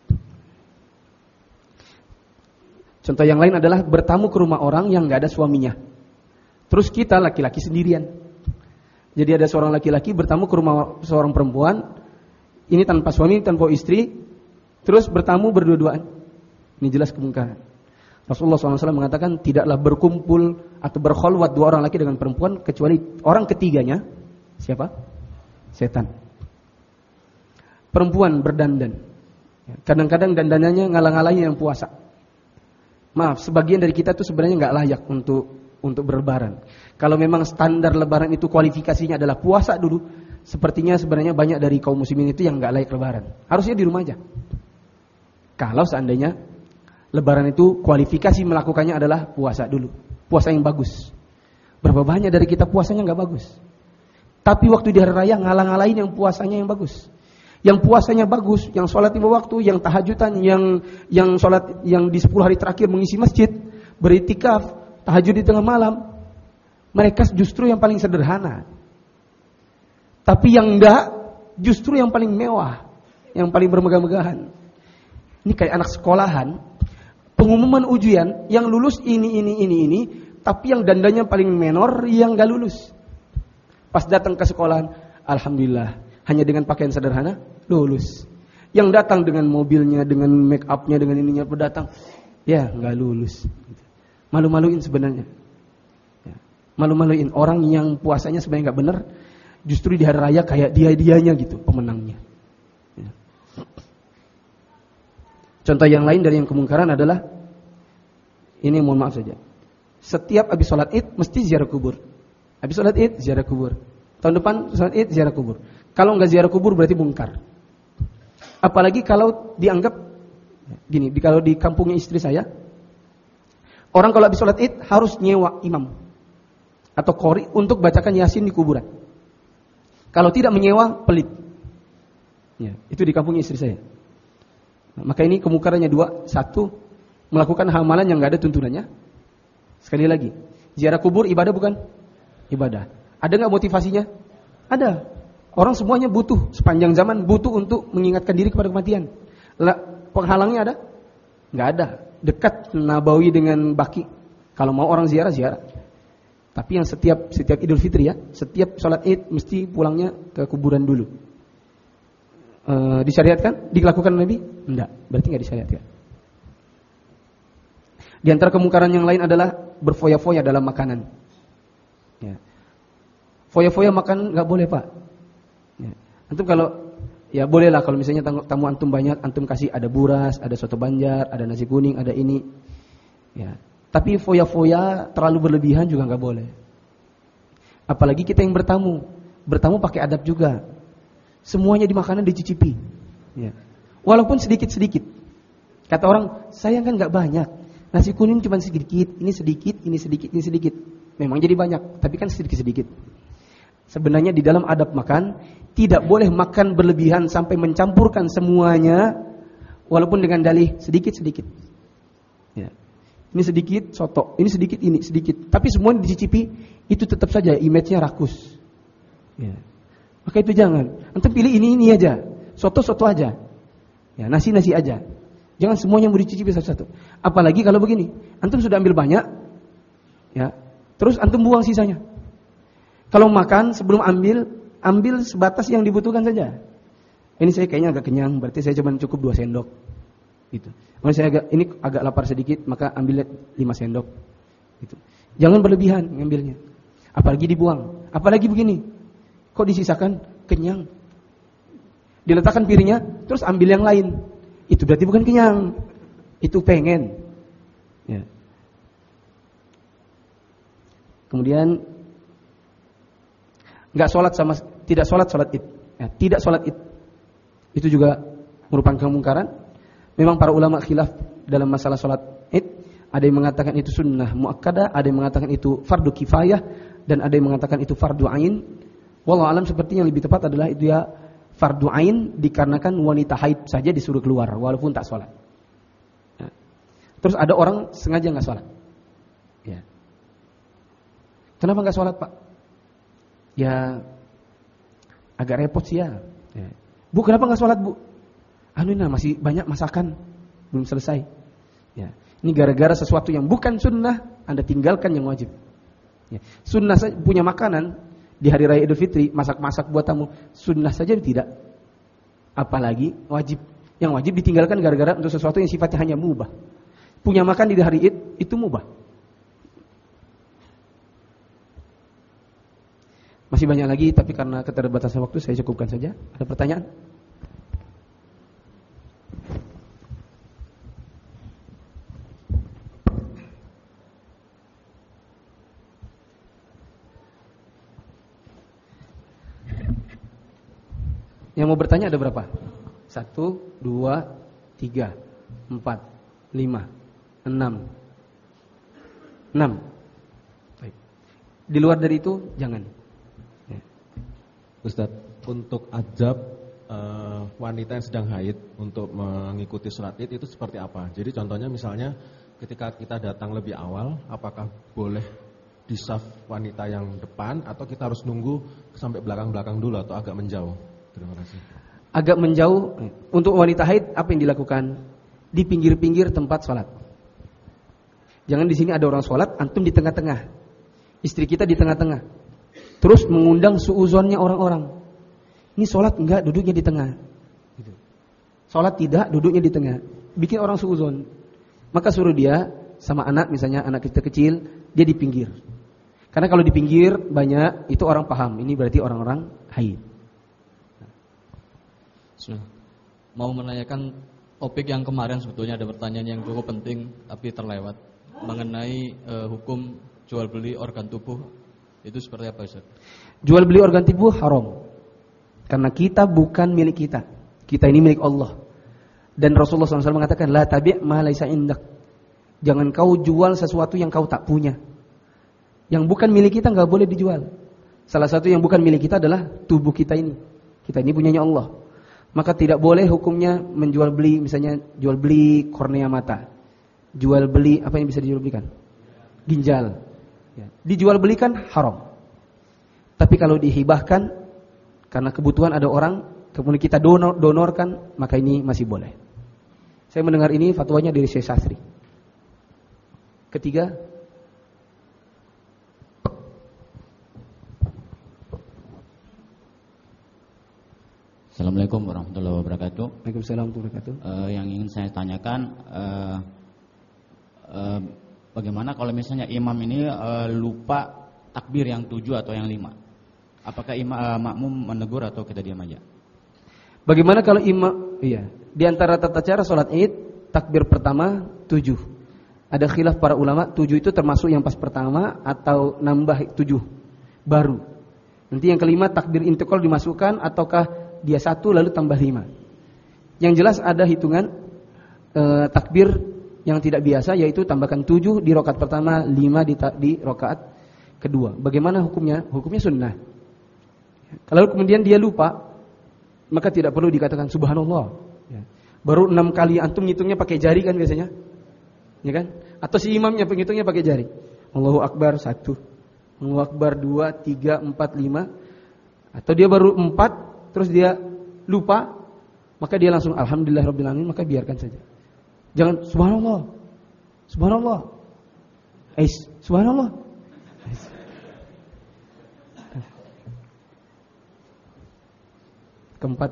Contoh yang lain adalah bertamu ke rumah orang yang gak ada suaminya. Terus kita laki-laki sendirian. Jadi ada seorang laki-laki bertamu ke rumah seorang perempuan, ini tanpa suami, tanpa istri, terus bertamu berdua-duaan. Ini jelas kemungkaran. Rasulullah SAW mengatakan tidaklah berkumpul atau berkholwat dua orang laki dengan perempuan kecuali orang ketiganya siapa? Setan. Perempuan berdandan. Kadang-kadang dandanannya ngalang-alangin yang puasa. Maaf, sebagian dari kita tuh sebenarnya nggak layak untuk berlebaran. Kalau memang standar lebaran itu kualifikasinya adalah puasa dulu, sepertinya sebenarnya banyak dari kaum muslimin itu yang nggak layak lebaran. Harusnya di rumah aja. Kalau seandainya lebaran itu kualifikasi melakukannya adalah puasa dulu. Puasa yang bagus. Berapa banyak dari kita puasanya gak bagus. Tapi waktu di hari raya ngalang-ngalain yang puasanya yang bagus. Yang puasanya bagus, yang sholat 5 waktu, yang tahajudan, yang sholat yang di 10 hari terakhir mengisi masjid, beritikaf, tahajud di tengah malam. Mereka justru yang paling sederhana. Tapi yang enggak, justru yang paling mewah, yang paling bermegah-megahan. Ini kayak anak sekolahan. Pengumuman ujian yang lulus ini, tapi yang dandanya paling menor yang gak lulus. Pas datang ke sekolahan, alhamdulillah, hanya dengan pakaian sederhana lulus. Yang datang dengan mobilnya, dengan make upnya, dengan ininya berdatang, ya gak lulus. Malu-maluin sebenarnya. Ya. Malu-maluin orang yang puasanya sebenarnya gak benar, justru di hari raya kayak dia-dianya gitu pemenangnya. Ya. Contoh yang lain dari yang kemungkaran adalah, ini mohon maaf saja. Setiap habis sholat id mesti ziarah kubur. Habis sholat id ziarah kubur. Tahun depan sholat id ziarah kubur. Kalau enggak ziarah kubur berarti mungkar. Apalagi kalau dianggap gini, kalau di kampungnya istri saya, orang kalau habis sholat id harus nyewa imam atau qori untuk bacakan yasin di kuburan. Kalau tidak menyewa pelit. Ya, itu di kampungnya istri saya. Nah, maka ini kemungkarannya dua. Satu, melakukan amalan yang gak ada tuntunannya. Sekali lagi, ziarah kubur ibadah bukan? Ibadah. Ada gak motivasinya? Ada. Orang semuanya butuh, sepanjang zaman butuh untuk mengingatkan diri kepada kematian. Penghalangnya ada? Gak ada. Dekat Nabawi dengan Baki. Kalau mau orang ziarah. Tapi yang setiap Idul Fitri ya, setiap sholat id mesti pulangnya ke kuburan dulu. Disyariatkan? Dilakukan Nabi? Enggak, berarti enggak disyariatkan. Di antara kemungkaran yang lain adalah berfoya-foya dalam makanan. Ya. Foya-foya makan enggak boleh, Pak. Ya. Antum kalau ya bolehlah kalau misalnya tamu antum banyak, antum kasih ada buras, ada soto Banjar, ada nasi kuning, ada ini. Ya. Tapi foya-foya terlalu berlebihan juga enggak boleh. Apalagi kita yang bertamu pakai adab juga. Semuanya di makanan dicicipi. Ya. Walaupun sedikit-sedikit. Kata orang, saya kan gak banyak. Nasi kuning cuma sedikit, ini sedikit, ini sedikit, ini sedikit. Memang jadi banyak, tapi kan sedikit-sedikit. Sebenarnya di dalam adab makan, tidak boleh makan berlebihan sampai mencampurkan semuanya. walaupun dengan dalih sedikit-sedikit. Ya. Ini sedikit soto, ini sedikit. Tapi semua dicicipi, itu tetap saja image-nya rakus. Ya. Maka itu jangan. Antum pilih ini aja. Soto aja. Ya, nasi aja. Jangan semuanya mau dicicipi satu-satu. Apalagi kalau begini, antum sudah ambil banyak, ya, terus antum buang sisanya. Kalau makan sebelum ambil sebatas yang dibutuhkan saja. Ini saya kayaknya agak kenyang, berarti saya cuma cukup 2 sendok. Gitu. Kalau saya agak lapar sedikit, maka ambil 5 sendok. Gitu. Jangan berlebihan ngambilnya. Apalagi dibuang. Apalagi begini. Kok disisakan? Kenyang. Diletakkan piringnya, terus ambil yang lain. Itu berarti bukan kenyang. Itu pengen. Ya. Kemudian tidak sholat Id. Ya, tidak sholat Id. Itu juga merupakan kemungkaran. Memang para ulama khilaf dalam masalah sholat Id. Ada yang mengatakan itu sunnah muakkadah, ada yang mengatakan itu fardu kifayah, dan ada yang mengatakan itu fardu ain. Wallahu alam, seperti yang lebih tepat adalah itu ya fardu ain, dikarenakan wanita haid saja disuruh keluar walaupun tak sholat. Ya. Terus ada orang sengaja nggak sholat. Ya. Kenapa nggak sholat, Pak? Ya agak repot sih ya. Ya. Bu, kenapa nggak sholat, Bu? Masih banyak masakan belum selesai. Ya. Ini gara-gara sesuatu yang bukan sunnah Anda tinggalkan yang wajib. Ya. Sunnah saja punya makanan. Di hari raya Idul Fitri, masak-masak buat tamu, sunnah saja tidak. Apalagi wajib. Yang wajib ditinggalkan gara-gara untuk sesuatu yang sifatnya hanya mubah. Punya makan di hari Id, itu mubah. Masih banyak lagi, tapi karena keterbatasan waktu saya cukupkan saja. Ada pertanyaan? Yang mau bertanya ada berapa? 1, 2, 3, 4, 5, 6. 6. Baik. Di luar dari itu jangan. Ya. Ustaz, untuk ajab wanita yang sedang haid untuk mengikuti sholat Id itu seperti apa? Jadi contohnya misalnya ketika kita datang lebih awal, apakah boleh di saf wanita yang depan atau kita harus nunggu sampai belakang-belakang dulu atau agak menjauh? Terima kasih. Agak menjauh. Untuk wanita haid apa yang dilakukan? Di pinggir-pinggir tempat sholat. Jangan di sini ada orang sholat, antum di tengah-tengah. Istri kita di tengah-tengah. Terus mengundang suuzonnya orang-orang. Ini sholat enggak, duduknya di tengah. Sholat tidak, duduknya di tengah. Bikin orang suuzon. Maka suruh dia sama anak, misalnya anak kita kecil, dia di pinggir. Karena kalau di pinggir banyak, itu orang paham. Ini berarti orang-orang haid. Mau menanyakan topik yang kemarin, sebetulnya ada pertanyaan yang cukup penting tapi terlewat mengenai hukum jual beli organ tubuh. Itu seperti apa, Ustaz? Jual beli organ tubuh haram. Karena kita bukan milik kita. Kita ini milik Allah. Dan Rasulullah SAW mengatakan la tabi' ma laisa indak. Jangan kau jual sesuatu yang kau tak punya. Yang bukan milik kita enggak boleh dijual. Salah satu yang bukan milik kita adalah tubuh kita ini. Kita ini punyanya Allah. Maka tidak boleh hukumnya menjual beli, misalnya jual beli kornea mata, jual beli apa yang bisa dijual belikan, ginjal, ya. Dijual belikan haram. Tapi kalau dihibahkan karena kebutuhan ada orang, kemudian kita donorkan, maka ini masih boleh. Saya mendengar ini fatwanya dari Syekh Sastri. Ketiga, Assalamualaikum warahmatullahi wabarakatuh. Waalaikumsalam warahmatullahi wabarakatuh. Yang ingin saya tanyakan, bagaimana kalau misalnya imam ini lupa takbir yang 7 atau yang 5? Apakah makmum menegur atau kita diam aja? Bagaimana kalau imam? Iya. Di antara tata cara sholat Id, takbir pertama 7. Ada khilaf para ulama, 7 itu termasuk yang pas pertama atau nambah 7 baru. Nanti yang kelima takbir intiqal dimasukkan ataukah dia 1 lalu tambah 5. Yang jelas ada hitungan takbir yang tidak biasa, yaitu tambahkan 7 di rakaat pertama, 5 di rakaat kedua. Bagaimana hukumnya? Hukumnya sunnah. Kalau kemudian dia lupa, maka tidak perlu dikatakan subhanallah. Baru 6 kali antum ngitungnya pakai jari kan biasanya. Ya kan? Atau si imamnya penghitungnya pakai jari. Allahu Akbar 1. Allahu Akbar 2, 3, 4, 5. Atau dia baru 4 terus dia lupa, maka dia langsung alhamdulillahirabbil alamin, maka biarkan saja. Jangan subhanallah. Subhanallah. Subhanallah. Keempat,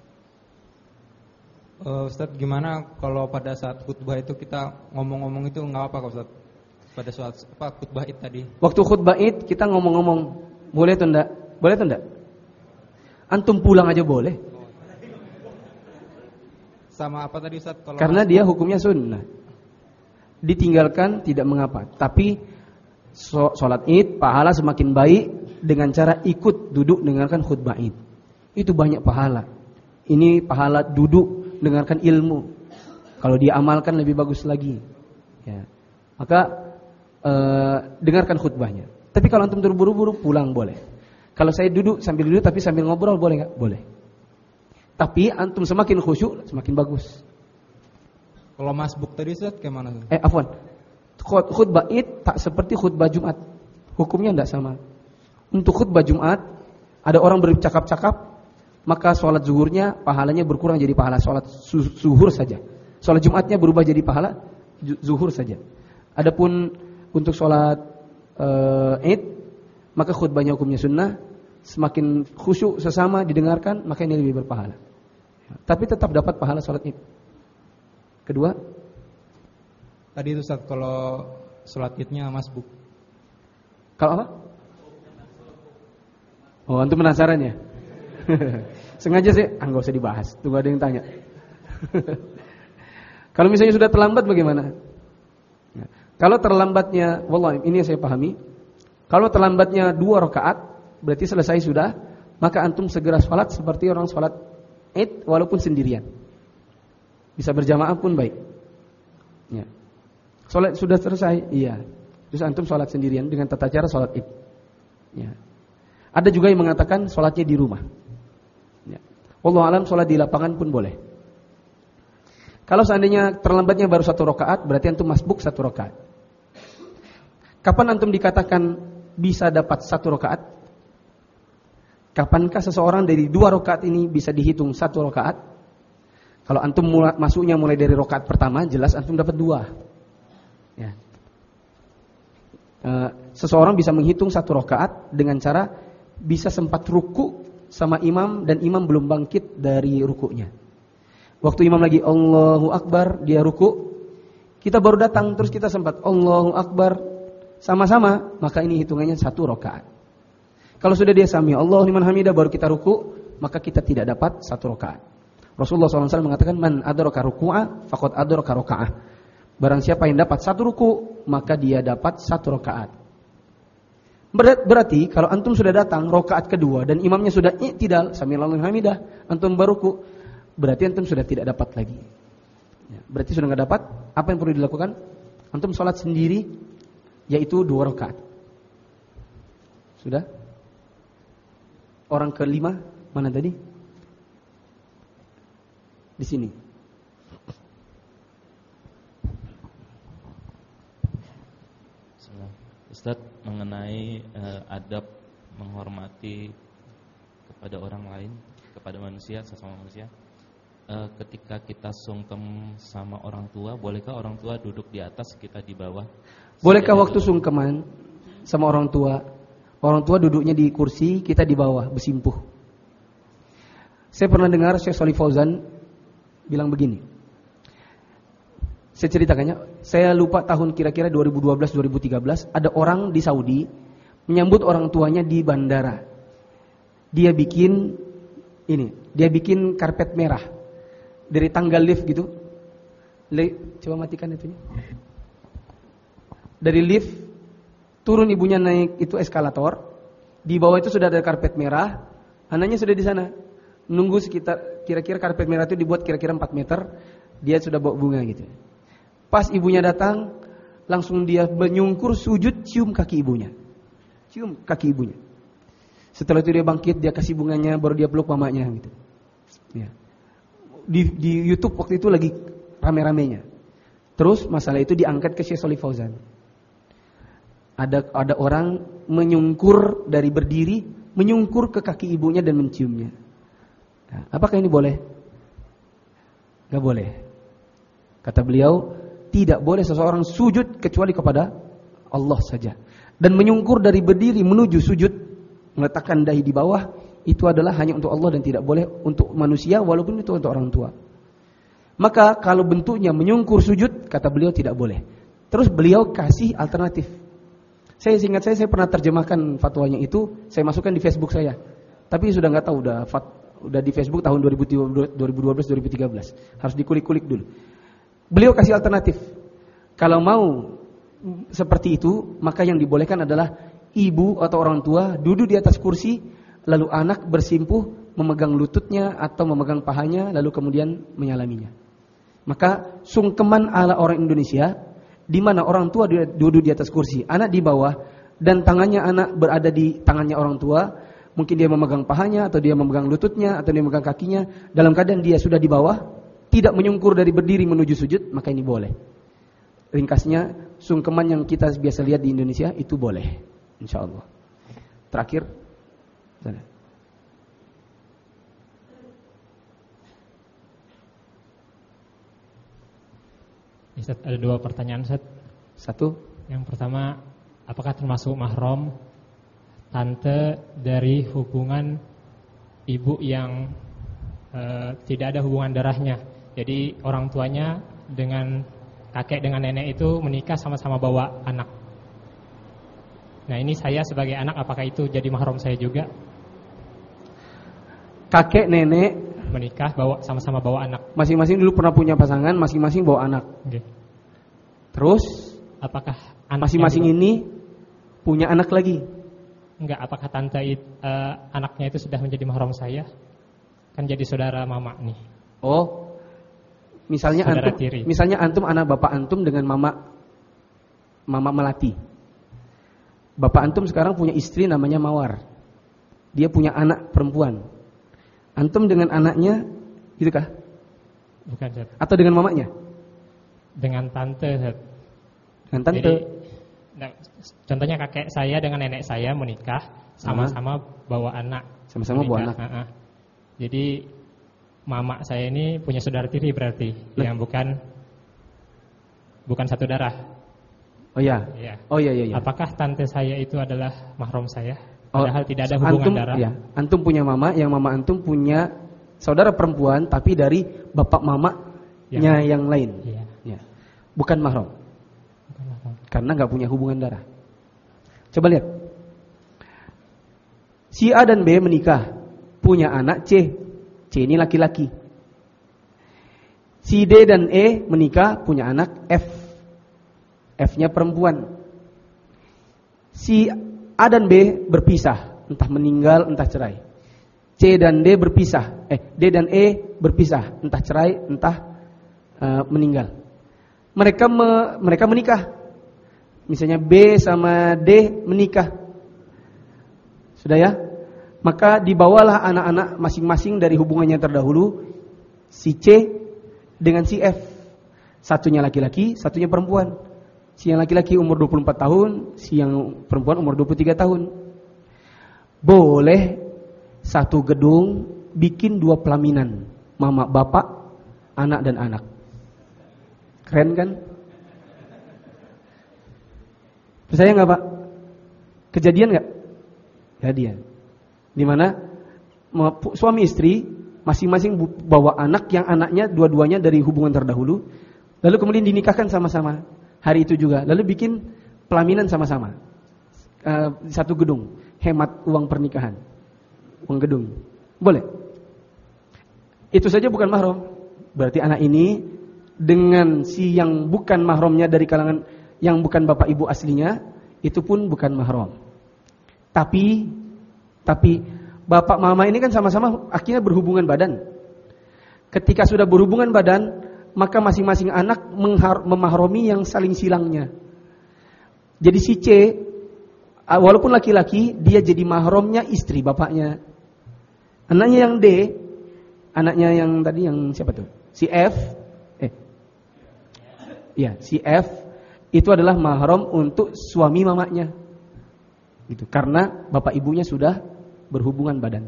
Ustadz, gimana kalau pada saat khutbah itu kita ngomong-ngomong itu nggak apa-apa Ustadz? Pada saat khutbah Id tadi. Waktu khutbah Id kita ngomong-ngomong, boleh atau enggak? Boleh atau enggak? Antum pulang aja boleh. Sama apa tadi Ustadz? Karena dia hukumnya sunnah. Ditinggalkan tidak mengapa. Tapi sholat Id pahala semakin baik dengan cara ikut duduk dengarkan khutbah Id. Itu banyak pahala. Ini pahala duduk dengarkan ilmu. Kalau dia amalkan lebih bagus lagi. Ya. Maka dengarkan khutbahnya. Tapi kalau antum terburu-buru pulang boleh. Kalau saya duduk tapi sambil ngobrol boleh nggak? Boleh. Tapi antum semakin khusyuk semakin bagus. Kalau masbuk tadi Ustadz gimana? Afwan. Khutbah Id tak seperti khutbah Jumat. Hukumnya tidak sama. Untuk khutbah Jumat ada orang bercakap-cakap, maka sholat zuhurnya pahalanya berkurang jadi pahala sholat zuhur saja. Sholat Jumatnya berubah jadi pahala zuhur saja. Adapun untuk sholat Id, maka khutbahnya hukumnya sunnah. Semakin khusyuk sesama didengarkan, maka ini lebih berpahala. Tapi tetap dapat pahala sholat Id. Kedua, tadi itu Ustadz, kalau sholat Idnya masbuk. Kalau apa? Oh, antum penasaran ya? Sengaja sih, enggak usah dibahas. Tunggu ada yang tanya. Kalau misalnya sudah terlambat bagaimana? Nah, kalau terlambatnya, wallahi ini yang saya pahami. Kalau terlambatnya 2 rakaat, berarti selesai sudah, maka antum segera sholat seperti orang sholat Id walaupun sendirian. Bisa berjamaah pun baik. Ya. Sholat sudah selesai, iya. Terus antum sholat sendirian dengan tata cara sholat Id. Ya. Ada juga yang mengatakan sholatnya di rumah. Ya. Wallahu alam, sholat di lapangan pun boleh. Kalau seandainya terlambatnya baru 1 rakaat, berarti antum masbuk 1 rakaat. Kapan antum dikatakan bisa dapat 1 rakaat? Kapankah seseorang dari 2 rakaat ini bisa dihitung 1 rakaat? Kalau antum masuknya mulai dari rakaat pertama, jelas antum dapat 2. Ya. Seseorang bisa menghitung 1 rakaat dengan cara bisa sempat ruku sama imam dan imam belum bangkit dari rukunya. Waktu imam lagi Allahu Akbar, dia ruku, kita baru datang terus kita sempat Allahu Akbar sama-sama, maka ini hitungannya 1 rakaat. Kalau sudah dia sami Allahu liman hamidah baru kita ruku, maka kita tidak dapat 1 rakaat. Rasulullah SAW mengatakan man adraka ruku'a faqad adraka raka'ah. Barang siapa yang dapat 1 ruku, maka dia dapat 1 rakaat. Berarti kalau antum sudah datang rakaat kedua dan imamnya sudah i'tidal sami'allahu liman hamidah, antum baruku, berarti antum sudah tidak dapat lagi. Ya, berarti sudah enggak dapat. Apa yang perlu dilakukan? Antum sholat sendiri, yaitu 2 rakaat. Sudah? Orang kelima mana tadi? Di sini. Ustadz, mengenai adab menghormati kepada orang lain, kepada manusia, sesama manusia. Ketika kita sungkem sama orang tua, bolehkah orang tua duduk di atas, kita di bawah? Bolehkah waktu sungkeman sama orang tua duduknya di kursi, kita di bawah bersimpuh? Saya pernah dengar Syekh Shalih Fauzan bilang begini. Saya ceritakannya, saya lupa tahun kira-kira 2012-2013, ada orang di Saudi menyambut orang tuanya di bandara. Dia bikin karpet merah dari tangga lift gitu. Coba matikan itunya. Dari lift turun ibunya naik itu eskalator, di bawah itu sudah ada karpet merah, anaknya sudah di sana. Nunggu sekitar kira-kira karpet merah itu dibuat kira-kira 4 meter, dia sudah bawa bunga gitu. Pas ibunya datang, langsung dia menyungkur sujud cium kaki ibunya. Cium kaki ibunya. Setelah itu dia bangkit, dia kasih bunganya, baru dia peluk mamanya gitu. Ya. di YouTube waktu itu lagi rame-ramenya. Terus masalah itu diangkat ke Syekh Shalih Fauzan. Ada orang menyungkur dari berdiri, menyungkur ke kaki ibunya dan menciumnya. Nah, apakah ini boleh? Gak boleh. Kata beliau, tidak boleh seseorang sujud kecuali kepada Allah saja. Dan menyungkur dari berdiri menuju sujud, meletakkan dahi di bawah, itu adalah hanya untuk Allah dan tidak boleh untuk manusia walaupun itu untuk orang tua. Maka kalau bentuknya menyungkur sujud, kata beliau tidak boleh. Terus beliau kasih alternatif. Saya pernah terjemahkan fatwanya itu, saya masukkan di Facebook saya. Tapi sudah nggak tahu, udah di Facebook tahun 2012-2013. Harus dikulik-kulik dulu. Beliau kasih alternatif. Kalau mau seperti itu, maka yang dibolehkan adalah ibu atau orang tua duduk di atas kursi, lalu anak bersimpuh memegang lututnya atau memegang pahanya, lalu kemudian menyalaminya. Maka sungkeman ala orang Indonesia, di mana orang tua duduk di atas kursi, anak di bawah, dan tangannya anak berada di tangannya orang tua, mungkin dia memegang pahanya, atau dia memegang lututnya, atau dia memegang kakinya, dalam keadaan dia sudah di bawah, tidak menyungkur dari berdiri menuju sujud, maka ini boleh. Ringkasnya, sungkeman yang kita biasa lihat di Indonesia, itu boleh, insya Allah. Terakhir, sana. Ustaz, ada 2 pertanyaan, Ustaz. Satu, yang pertama, apakah termasuk mahram tante dari hubungan ibu yang tidak ada hubungan darahnya? Jadi orang tuanya dengan kakek dengan nenek itu menikah sama-sama bawa anak. Nah, ini saya sebagai anak, apakah itu jadi mahram saya juga? Kakek nenek menikah sama-sama bawa anak. Masing-masing dulu pernah punya pasangan, masing-masing bawa anak. Okay. Terus apakah masing-masing ini punya anak lagi? Enggak, apakah tante anaknya itu sudah menjadi mahram saya? Kan jadi saudara mama nih. Oh. Misalnya antum anak bapak antum dengan mama Melati. Bapak antum sekarang punya istri namanya Mawar. Dia punya anak perempuan. Antum dengan anaknya, gitu kah? Bukan, Zat. Atau dengan mamanya? Dengan tante, Zat. Dengan tante. Jadi, contohnya kakek saya dengan nenek saya menikah, sama-sama bawa anak. Sama-sama bawa anak. Jadi mama saya ini punya saudara tiri berarti, yang bukan satu darah. Oh iya. Oh iya. Apakah tante saya itu adalah mahram saya? Padahal tidak ada hubungan darah. Ya, antum punya mama, yang mama antum punya saudara perempuan, tapi dari bapak mamanya yang lain. Iya. Ya. Bukan mahram. Karena nggak punya hubungan darah. Coba lihat. Si A dan B menikah, punya anak C. C ini laki-laki. Si D dan E menikah, punya anak F. F-nya perempuan. Si A dan B berpisah, entah meninggal, entah cerai. C dan D berpisah, D dan E berpisah, entah cerai, entah meninggal. Mereka menikah. Misalnya B sama D menikah. Sudah ya? Maka dibawalah anak-anak masing-masing dari hubungannya terdahulu, si C dengan si F. Satunya laki-laki, satunya perempuan. Si yang laki-laki umur 24 tahun, si yang perempuan umur 23 tahun. Boleh satu gedung bikin 2 pelaminan, mama, bapak, anak dan anak. Keren kan? Percaya nggak Pak? Kejadian nggak? Kejadian. Di mana suami istri masing-masing bawa anak yang anaknya dua-duanya dari hubungan terdahulu, lalu kemudian dinikahkan sama-sama hari itu juga, lalu bikin pelaminan sama-sama. Satu gedung, hemat uang pernikahan, uang gedung. Boleh. Itu saja bukan mahram. Berarti anak ini dengan si yang bukan mahramnya dari kalangan yang bukan bapak ibu aslinya, itu pun bukan mahram. Tapi bapak mama ini kan sama-sama akhirnya berhubungan badan. Ketika sudah berhubungan badan, maka masing-masing anak memahromi yang saling silangnya. Jadi si C, walaupun laki-laki, dia jadi mahramnya istri bapaknya. Anaknya yang D, anaknya yang tadi yang siapa tuh? Si F. Si F itu adalah mahram untuk suami mamanya. Gitu. Karena bapak ibunya sudah berhubungan badan.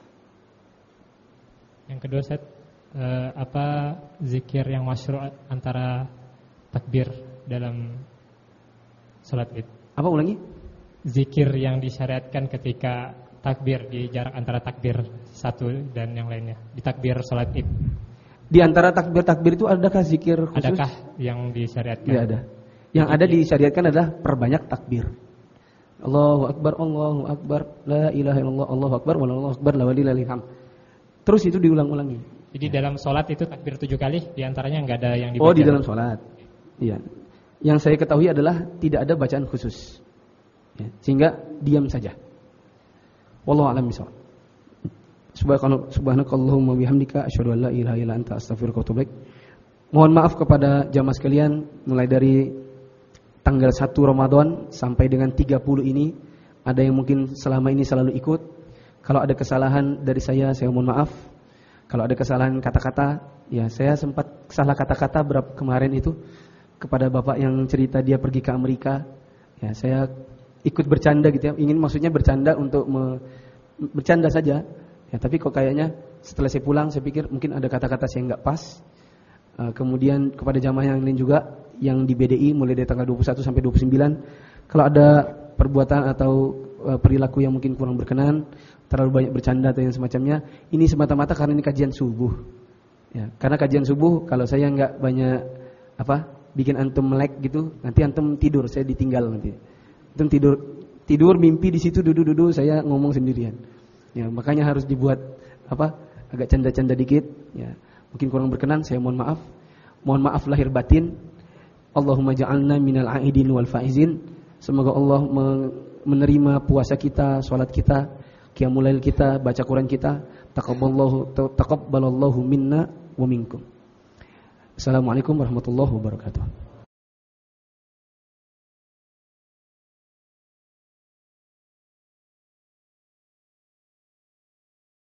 Yang kedua, Ustaz, apa zikir yang masyru' antara takbir dalam salat Id? Apa ulangi? Zikir yang disyariatkan ketika takbir, di jarak antara takbir satu dan yang lainnya di takbir salat Id. Di antara takbir-takbir itu adakah zikir khusus? Adakah yang disyariatkan? Tidak ada. Yang ada disyariatkan adalah perbanyak takbir. Allahu Akbar, Allahu Akbar, la ilaha illallah, Allahu Akbar, wallahu akbar, la ilaha illallah. Terus itu diulang-ulangi. Jadi dalam sholat itu takbir 7 kali, diantaranya nggak ada yang dibaca. Oh, di dalam sholat. Iya. Yang saya ketahui adalah tidak ada bacaan khusus. Ya, sehingga diam saja. Wallahu a'lam bishawab. Subhanakallahumma bihamdika asyhadu an la ilaha illa anta astaghfiruka wa atubu ilaik. Mohon maaf kepada jamaah sekalian, mulai dari tanggal 1 Ramadan sampai dengan 30 ini ada yang mungkin selama ini selalu ikut. Kalau ada kesalahan dari saya mohon maaf. Kalau ada kesalahan kata-kata, ya saya sempat salah kata-kata kemarin itu kepada bapak yang cerita dia pergi ke Amerika. Ya, saya ikut bercanda gitu ya. Maksudnya bercanda untuk bercanda saja. Ya, tapi kok kayaknya setelah saya pulang saya pikir mungkin ada kata-kata saya enggak pas. Kemudian kepada jamaah yang lain juga yang di BDI mulai dari tanggal 21 sampai 29, kalau ada perbuatan atau perilaku yang mungkin kurang berkenan, terlalu banyak bercanda atau yang semacamnya, ini semata-mata karena ini kajian subuh. Ya, karena kajian subuh kalau saya enggak banyak bikin antum melek gitu, nanti antum tidur, saya ditinggal nanti. Antum tidur mimpi di situ duduk-duduk saya ngomong sendirian. Ya, makanya harus dibuat agak canda-canda dikit, ya. Mungkin kurang berkenan, saya mohon maaf. Mohon maaf lahir batin. Allahumma ja'alna minal a'idin wal faizin. Semoga Allah menerima puasa kita, salat kita, qiyamul lail kita, baca Quran kita. Taqabbalallahu minna wa minkum. Assalamualaikum warahmatullahi wabarakatuh.